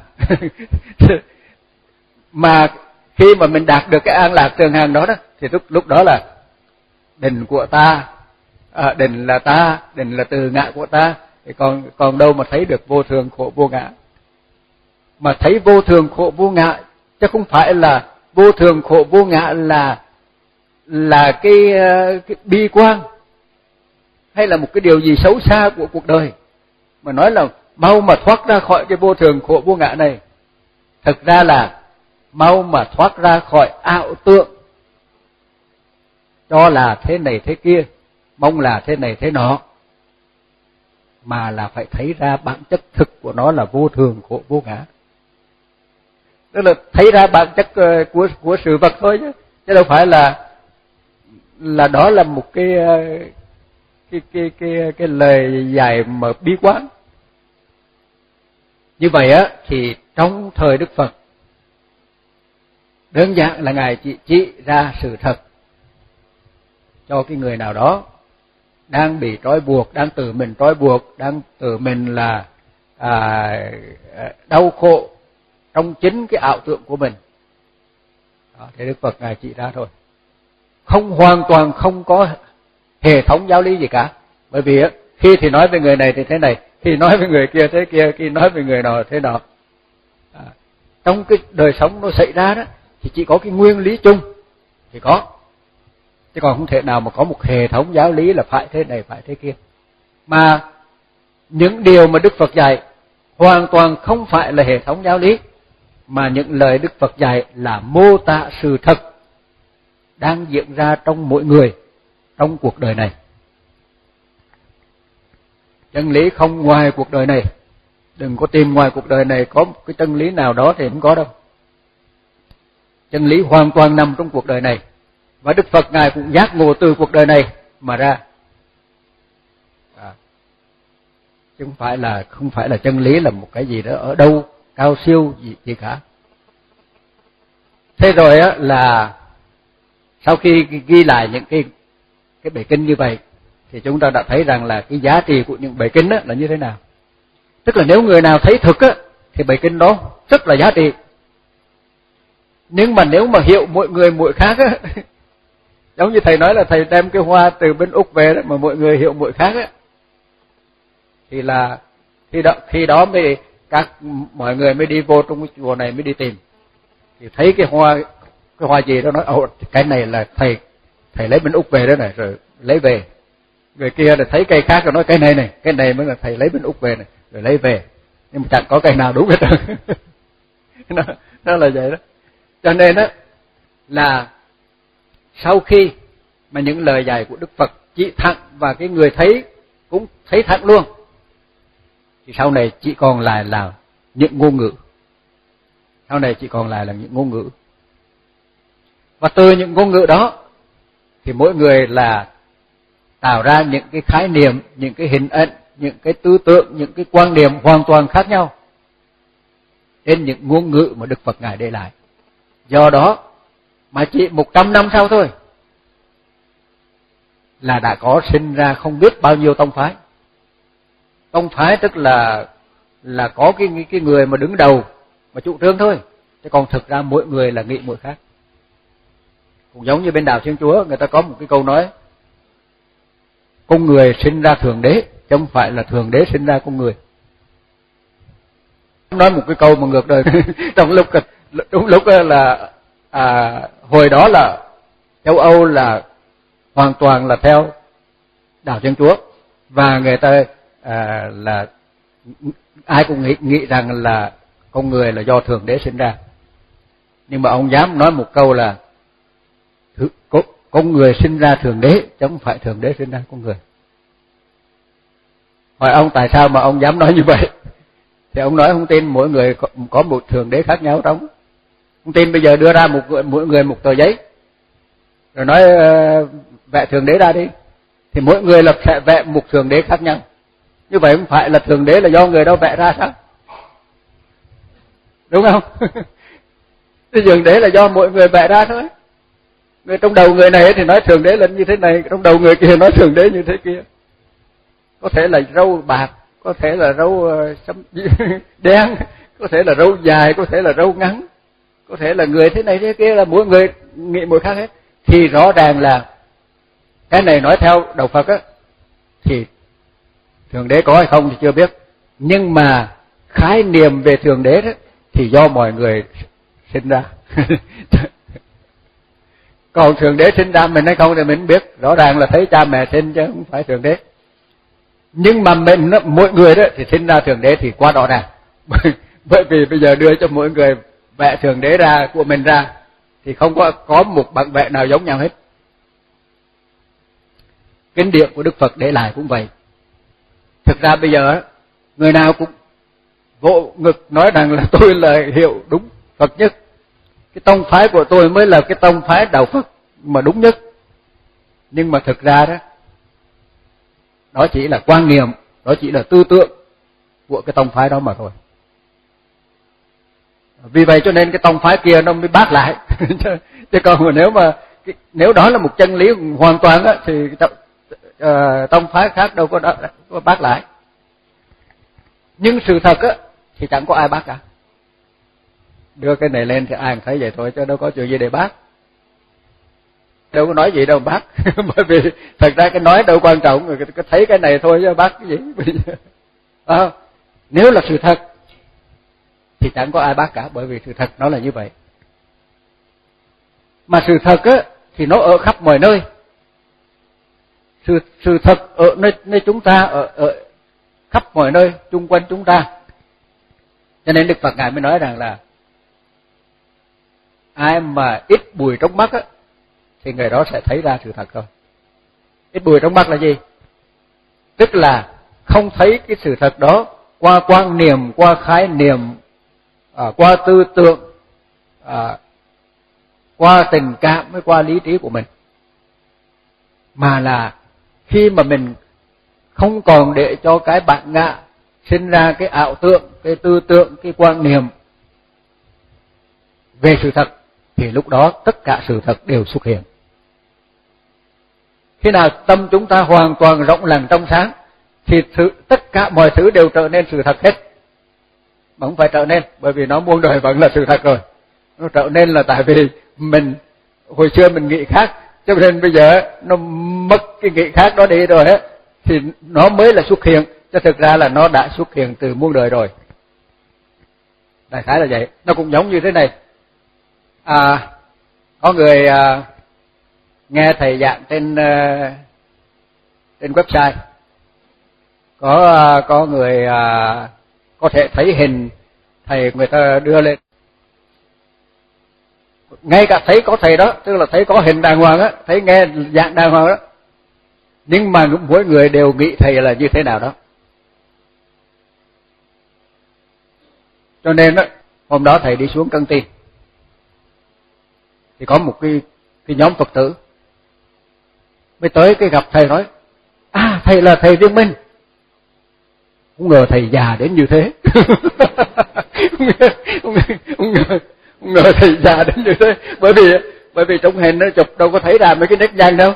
Mà khi mà mình đạt được cái an lạc thường hằng đó đó, thì lúc lúc đó là định của ta, à, định là ta, định là từ ngã của ta, thì còn còn đâu mà thấy được vô thường khổ vô ngã. Mà thấy vô thường khổ vô ngã chứ không phải là vô thường khổ vô ngã là là cái, cái bi quan hay là một cái điều gì xấu xa của cuộc đời, mà nói là mau mà thoát ra khỏi cái vô thường khổ vô ngã này. Thực ra là mau mà thoát ra khỏi ảo tượng, cho là thế này thế kia, mong là thế này thế nọ, mà là phải thấy ra bản chất thực của nó là vô thường khổ vô ngã. tức là thấy ra bản chất của của sự vật thôi chứ, chứ đâu phải là là đó là một cái cái cái cái cái lời dạy mà bí quán. Như vậy á thì trong thời Đức Phật đơn giản là Ngài chỉ chỉ ra sự thật cho cái người nào đó đang bị trói buộc, đang tự mình trói buộc, đang tự mình là à, đau khổ trong chính cái ảo tưởng của mình. Đó, thì Đức Phật Ngài chỉ ra thôi. Không, hoàn toàn không có hệ thống giáo lý gì cả. Bởi vì khi thì nói với người này thì thế này, khi nói với người kia thế kia, khi nói với người nào thế nào. À, trong cái đời sống nó xảy ra đó thì chỉ có cái nguyên lý chung thì có, chứ còn không thể nào mà có một hệ thống giáo lý là phải thế này phải thế kia. Mà những điều mà Đức Phật dạy hoàn toàn không phải là hệ thống giáo lý, mà những lời Đức Phật dạy là mô tả sự thật đang diễn ra trong mỗi người trong cuộc đời này. Chân lý không ngoài cuộc đời này, đừng có tìm ngoài cuộc đời này có một cái chân lý nào đó thì không có đâu. Chân lý hoàn toàn nằm trong cuộc đời này, và Đức Phật Ngài cũng giác ngộ từ cuộc đời này mà ra. À, chứ không phải là không phải là chân lý là một cái gì đó ở đâu cao siêu gì, gì cả. Thế rồi á là sau khi ghi lại những cái cái bài kinh như vậy thì chúng ta đã thấy rằng là cái giá trị của những bài kinh á là như thế nào. Tức là nếu người nào thấy thực á thì bài kinh đó rất là giá trị. Nhưng mà nếu mà hiểu mỗi người mỗi khác á, giống như thầy nói là thầy đem cái hoa từ bên Úc về đó mà mọi người hiểu mỗi khác á, thì là khi đó khi đó mới các mọi người mới đi vô trong cái chùa này mới đi tìm, thì thấy cái hoa cái hoa gì đó nói ồ cái này là thầy thầy lấy bên Úc về đó này rồi lấy về. Người kia là thấy cây khác rồi nói cái này này cái này mới là thầy lấy bên Úc về này rồi lấy về, nhưng mà chẳng có cây nào đúng hết trơn. nó, nó là vậy đó. Cho nên đó là sau khi mà những lời dạy của Đức Phật chỉ thẳng và cái người thấy cũng thấy thẳng luôn, thì sau này chỉ còn lại là những ngôn ngữ. Sau này chỉ còn lại là những ngôn ngữ. Và từ những ngôn ngữ đó thì mỗi người là tạo ra những cái khái niệm, những cái hình ảnh, những cái tư tưởng, những cái quan niệm hoàn toàn khác nhau trên những ngôn ngữ mà Đức Phật Ngài để lại. Do đó mà chỉ một trăm năm sau thôi là đã có sinh ra không biết bao nhiêu tông phái. Tông phái tức là là có cái cái người mà đứng đầu mà chủ trương thôi, chứ còn thực ra mỗi người là nghĩ mỗi khác. Cũng giống như bên đạo Thiên Chúa người ta có một cái câu nói: con người sinh ra thượng đế, chứ không phải là thượng đế sinh ra con người. Nói một cái câu mà ngược đời. Trong lúc đúng lúc là à, hồi đó là châu Âu là hoàn toàn là theo đạo Thiên Chúa, và người ta à, là ai cũng nghĩ nghĩ rằng là con người là do thượng đế sinh ra. Nhưng mà ông dám nói một câu là con người sinh ra thượng đế, chứ không phải thượng đế sinh ra con người. Hỏi ông tại sao mà ông dám nói như vậy? Thì ông nói không tin mỗi người có một thượng đế khác nhau trong. Không tin bây giờ đưa ra một mỗi người một tờ giấy, rồi nói uh, vẽ thượng đế ra đi, thì mỗi người là sẽ vẽ một thượng đế khác nhau. Như vậy không phải là thượng đế là do người đâu vẽ ra sao? Đúng không? Thì thượng đế là do mỗi người vẽ ra thôi. Người trong đầu người này thì nói thượng đế là như thế này, trong đầu người kia nói thượng đế như thế kia. Có thể là râu bạc, có thể là râu sẫm đen, có thể là râu dài, có thể là râu ngắn, có thể là người thế này thế kia, là mỗi người nghĩ mỗi khác hết. Thì rõ ràng là cái này nói theo đạo Phật á, thì thượng đế có hay không thì chưa biết, nhưng mà khái niệm về thượng đế đó thì do mọi người sinh ra. Còn thượng đế sinh ra mình hay không thì mình không biết, rõ ràng là thấy cha mẹ sinh chứ không phải thượng đế. Nhưng mà mình mỗi người đó thì sinh ra thượng đế thì quá rõ ràng. Bởi vì bây giờ đưa cho mỗi người vẽ thượng đế ra của mình ra thì không có có một bản vẽ nào giống nhau hết. Kinh điển của Đức Phật để lại cũng vậy. Thực ra bây giờ người nào cũng vỗ ngực nói rằng là tôi là hiểu đúng Phật nhất, cái tông phái của tôi mới là cái tông phái đạo Phật mà đúng nhất. Nhưng mà thực ra đó, đó chỉ là quan niệm, đó chỉ là tư tưởng của cái tông phái đó mà thôi. Vì vậy cho nên cái tông phái kia nó mới bác lại. Chứ còn mà nếu mà nếu đó là một chân lý hoàn toàn á, thì uh, tông phái khác đâu có, đó, có bác lại. Nhưng sự thật á thì chẳng có ai bác cả. Đưa cái này lên thì ai cũng thấy vậy thôi, chứ đâu có chuyện gì để bác. Đâu có nói gì đâu bác. Bởi vì thật ra cái nói đâu quan trọng, người ta thấy cái này thôi chứ bác cái gì. À, nếu là sự thật thì chẳng có ai bác cả, bởi vì sự thật nó là như vậy. Mà sự thật á thì nó ở khắp mọi nơi. Sự sự thật ở nơi, nơi chúng ta, ở, ở khắp mọi nơi chung quanh chúng ta. Cho nên Đức Phật ngài mới nói rằng là ai mà ít bụi trong mắt á thì người đó sẽ thấy ra sự thật thôi. Ít bụi trong mắt là gì? Tức là không thấy cái sự thật đó qua quan niệm, qua khái niệm, à, qua tư tưởng, à, qua tình cảm với qua lý trí của mình, mà là khi mà mình không còn để cho cái bản ngã sinh ra cái ảo tưởng, cái tư tưởng, cái quan niệm về sự thật, thì lúc đó tất cả sự thật đều xuất hiện. Khi nào tâm chúng ta hoàn toàn rộng lặng trong sáng thì thứ, tất cả mọi thứ đều trở nên sự thật hết. Mà không phải trở nên, bởi vì nó muôn đời vẫn là sự thật rồi. Nó trở nên là tại vì mình hồi xưa mình nghĩ khác, cho nên bây giờ nó mất cái nghĩ khác đó đi rồi á, thì nó mới là xuất hiện, chứ thực ra là nó đã xuất hiện từ muôn đời rồi. Đại khái là vậy. Nó cũng giống như thế này. À, có người à, nghe thầy giảng trên uh, trên website, có uh, có người uh, có thể thấy hình thầy người ta đưa lên, ngay cả thấy có thầy đó, tức là thấy có hình đàng hoàng á, thấy nghe giảng đàng hoàng đó, nhưng mà mỗi người đều nghĩ thầy là như thế nào đó. Cho nên đó, hôm đó thầy đi xuống căng tin thì có một cái cái nhóm Phật tử mới tới cái gặp thầy, nói à thầy là thầy Viên Minh. Không ngờ thầy già đến như thế. không, ngờ, không, ngờ, không, ngờ, không ngờ thầy già đến như thế, bởi vì bởi vì trong hình nó chụp đâu có thấy ra mấy cái nét nhăn đâu.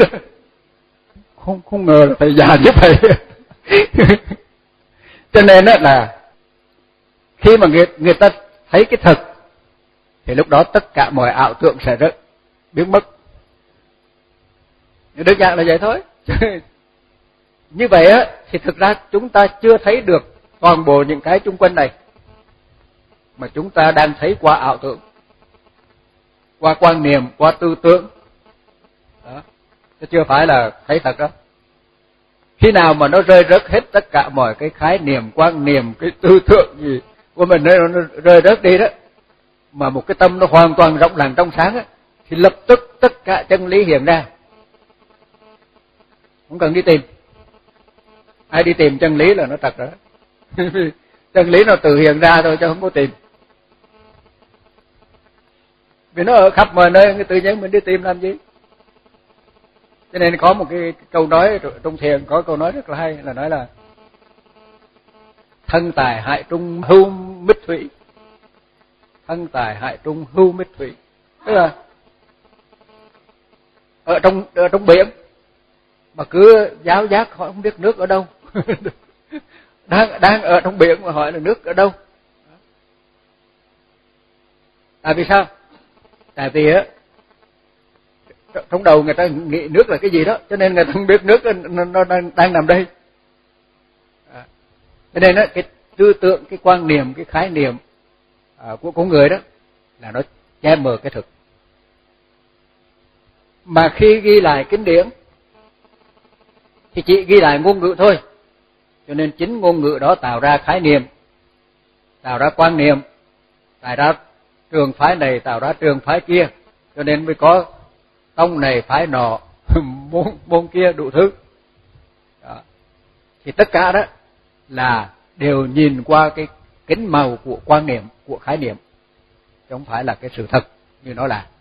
không không ngờ là thầy già như vậy. Cho nên đó là khi mà người, người ta thấy cái thật thì lúc đó tất cả mọi ảo tưởng sẽ rất biến mất. Đơn giản là vậy thôi. Như vậy á thì thực ra chúng ta chưa thấy được toàn bộ những cái chung quanh này, mà chúng ta đang thấy qua ảo tưởng, qua quan niệm, qua tư tưởng đó, chứ chưa phải là thấy thật đó. Khi nào mà nó rơi rớt hết tất cả mọi cái khái niệm, quan niệm, cái tư tưởng gì của mình nó, nó rơi rớt đi đó, mà một cái tâm nó hoàn toàn rộng lặng trong sáng á, thì lập tức tất cả chân lý hiện ra. Không cần đi tìm. Ai đi tìm chân lý là nó trật rồi. Chân lý nó tự hiện ra thôi chứ không có tìm. Vì nó ở khắp mọi nơi, tự nhiên mình đi tìm làm gì? Cho nên có một cái câu nói trong thiền, có câu nói rất là hay, là nói là thân tài hại trung hưu mít thủy. Thân tài hại trung hưu mít thủy. Tức là ở trong ở trong biển mà cứ giáo giác họ không biết nước ở đâu. đang đang ở trong biển mà hỏi là nước ở đâu. Tại vì sao? Tại vì á trong đầu người ta nghĩ nước là cái gì đó, cho nên người ta không biết nước nó, nó đang đang nằm đây. À, cho nên á cái tư tưởng, cái quan niệm, cái khái niệm à, của con người đó là nó che mờ cái thực. Mà khi ghi lại kinh điển thì chỉ ghi lại ngôn ngữ thôi, cho nên chính ngôn ngữ đó tạo ra khái niệm, tạo ra quan niệm, tạo ra trường phái này, tạo ra trường phái kia, cho nên mới có tông này phái nọ, môn môn kia đủ thứ. Đó. Thì tất cả đó là đều nhìn qua cái kính màu của quan niệm, của khái niệm. chứ không phải là cái sự thật như nó là.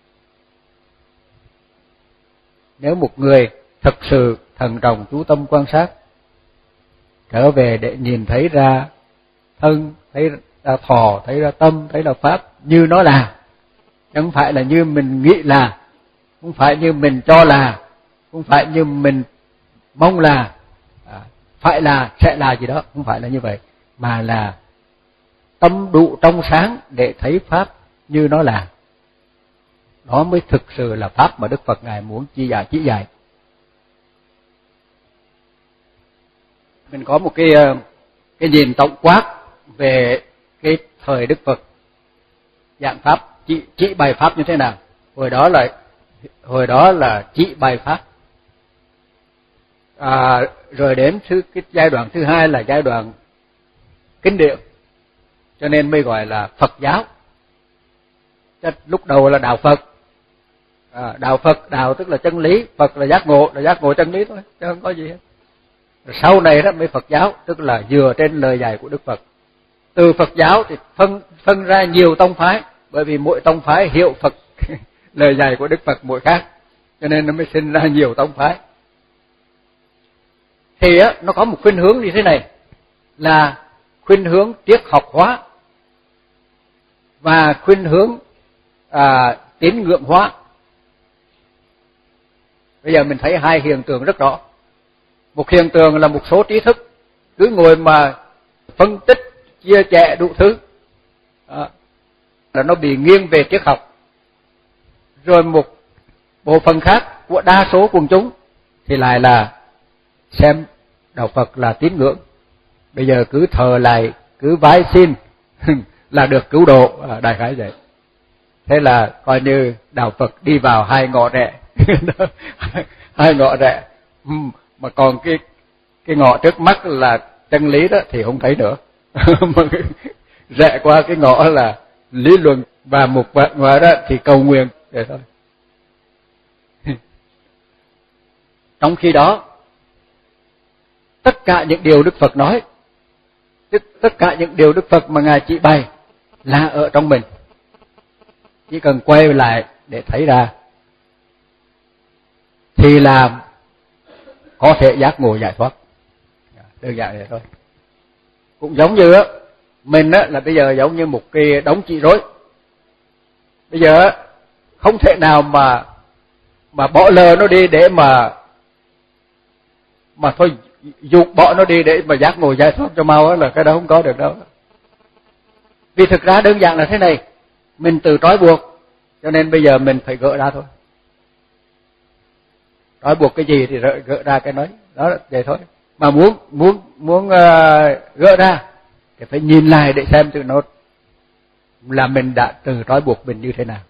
Nếu một người thật sự thận trọng chú tâm quan sát, trở về để nhìn thấy ra thân, thấy ra thọ, thấy ra tâm, thấy ra pháp như nó là, chứ không phải là như mình nghĩ là, không phải như mình cho là, không phải như mình mong là, à, phải là, sẽ là gì đó, không phải là như vậy, mà là tâm đủ trong sáng để thấy pháp như nó là. Đó mới thực sự là pháp mà Đức Phật Ngài muốn chỉ dạy chỉ dạy. Mình có một cái cái nhìn tổng quát về cái thời Đức Phật giảng pháp, chỉ chỉ bày pháp như thế nào. Hồi đó là hồi đó là chỉ bày pháp. À, rồi đến thứ cái giai đoạn thứ hai là giai đoạn kinh điển, cho nên mới gọi là Phật giáo. Chắc lúc đầu là đạo Phật, à, đạo Phật, đạo tức là chân lý, Phật là giác ngộ, là giác ngộ chân lý thôi, chứ không có gì hết. Rồi sau này đó mới Phật giáo, tức là dựa trên lời dạy của Đức Phật. Từ Phật giáo thì phân phân ra nhiều tông phái, bởi vì mỗi tông phái hiểu Phật lời dạy của Đức Phật mỗi khác, cho nên nó mới sinh ra nhiều tông phái. Thì á, nó có một khuynh hướng như thế này, là khuynh hướng triết học hóa và khuynh hướng à, tín ngưỡng hóa. Bây giờ mình thấy hai hiện tượng rất rõ. Một hiện tượng là một số trí thức cứ ngồi mà phân tích, chia sẻ đủ thứ, à, là nó bị nghiêng về triết học. Rồi một bộ phận khác của đa số quần chúng thì lại là xem đạo Phật là tín ngưỡng. Bây giờ cứ thờ lại, cứ vái xin là được cứu độ, à, đại khái vậy. Thế là coi như đạo Phật đi vào hai ngõ rẽ, hai ngõ rẽ, mà còn cái cái ngõ trước mắt là chân lý đó thì không thấy nữa, mà rẽ qua cái ngõ là lý luận và một ngõ đó thì cầu nguyện vậy thôi. Trong khi đó, tất cả những điều Đức Phật nói, tất cả những điều Đức Phật mà Ngài chỉ bày là ở trong mình, chỉ cần quay lại để thấy ra thì là có thể giác ngộ giải thoát, đơn giản vậy thôi. Cũng giống như á, mình á là bây giờ giống như một cái đống chỉ rối, bây giờ không thể nào mà mà bỏ lờ nó đi để mà mà thôi dục bỏ nó đi để mà giác ngộ giải thoát cho mau á, là cái đó không có được đâu. Vì thực ra đơn giản là thế này, mình tự trói buộc, cho nên bây giờ mình phải gỡ ra thôi. Trói buộc cái gì thì gỡ ra cái nói, đó là vậy thôi. Mà muốn muốn muốn uh, gỡ ra thì phải nhìn lại để xem từ nó là mình đã tự trói buộc mình như thế nào.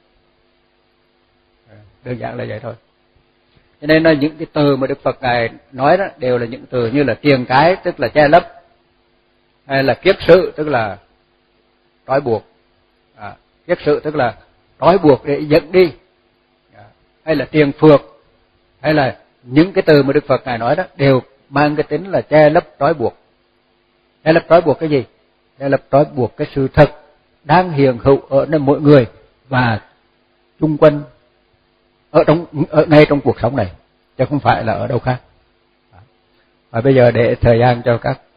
Đơn giản là vậy thôi. Cho nên là những cái từ mà Đức Phật Ngài nói đó đều là những từ như là kiềng cái, tức là che lấp, hay là kiết sự, tức là trói buộc, à, kiết sự tức là trói buộc để dẫn đi, à, hay là triền phược, hay là những cái từ mà Đức Phật Ngài nói đó đều mang cái tính là che lấp trói buộc. Che lấp trói buộc cái gì? Che lấp trói buộc cái sự thật đang hiện hữu ở nơi mỗi người và chung quanh, ở trong ở ngay trong cuộc sống này, chứ không phải là ở đâu khác. Và bây giờ để thời gian cho các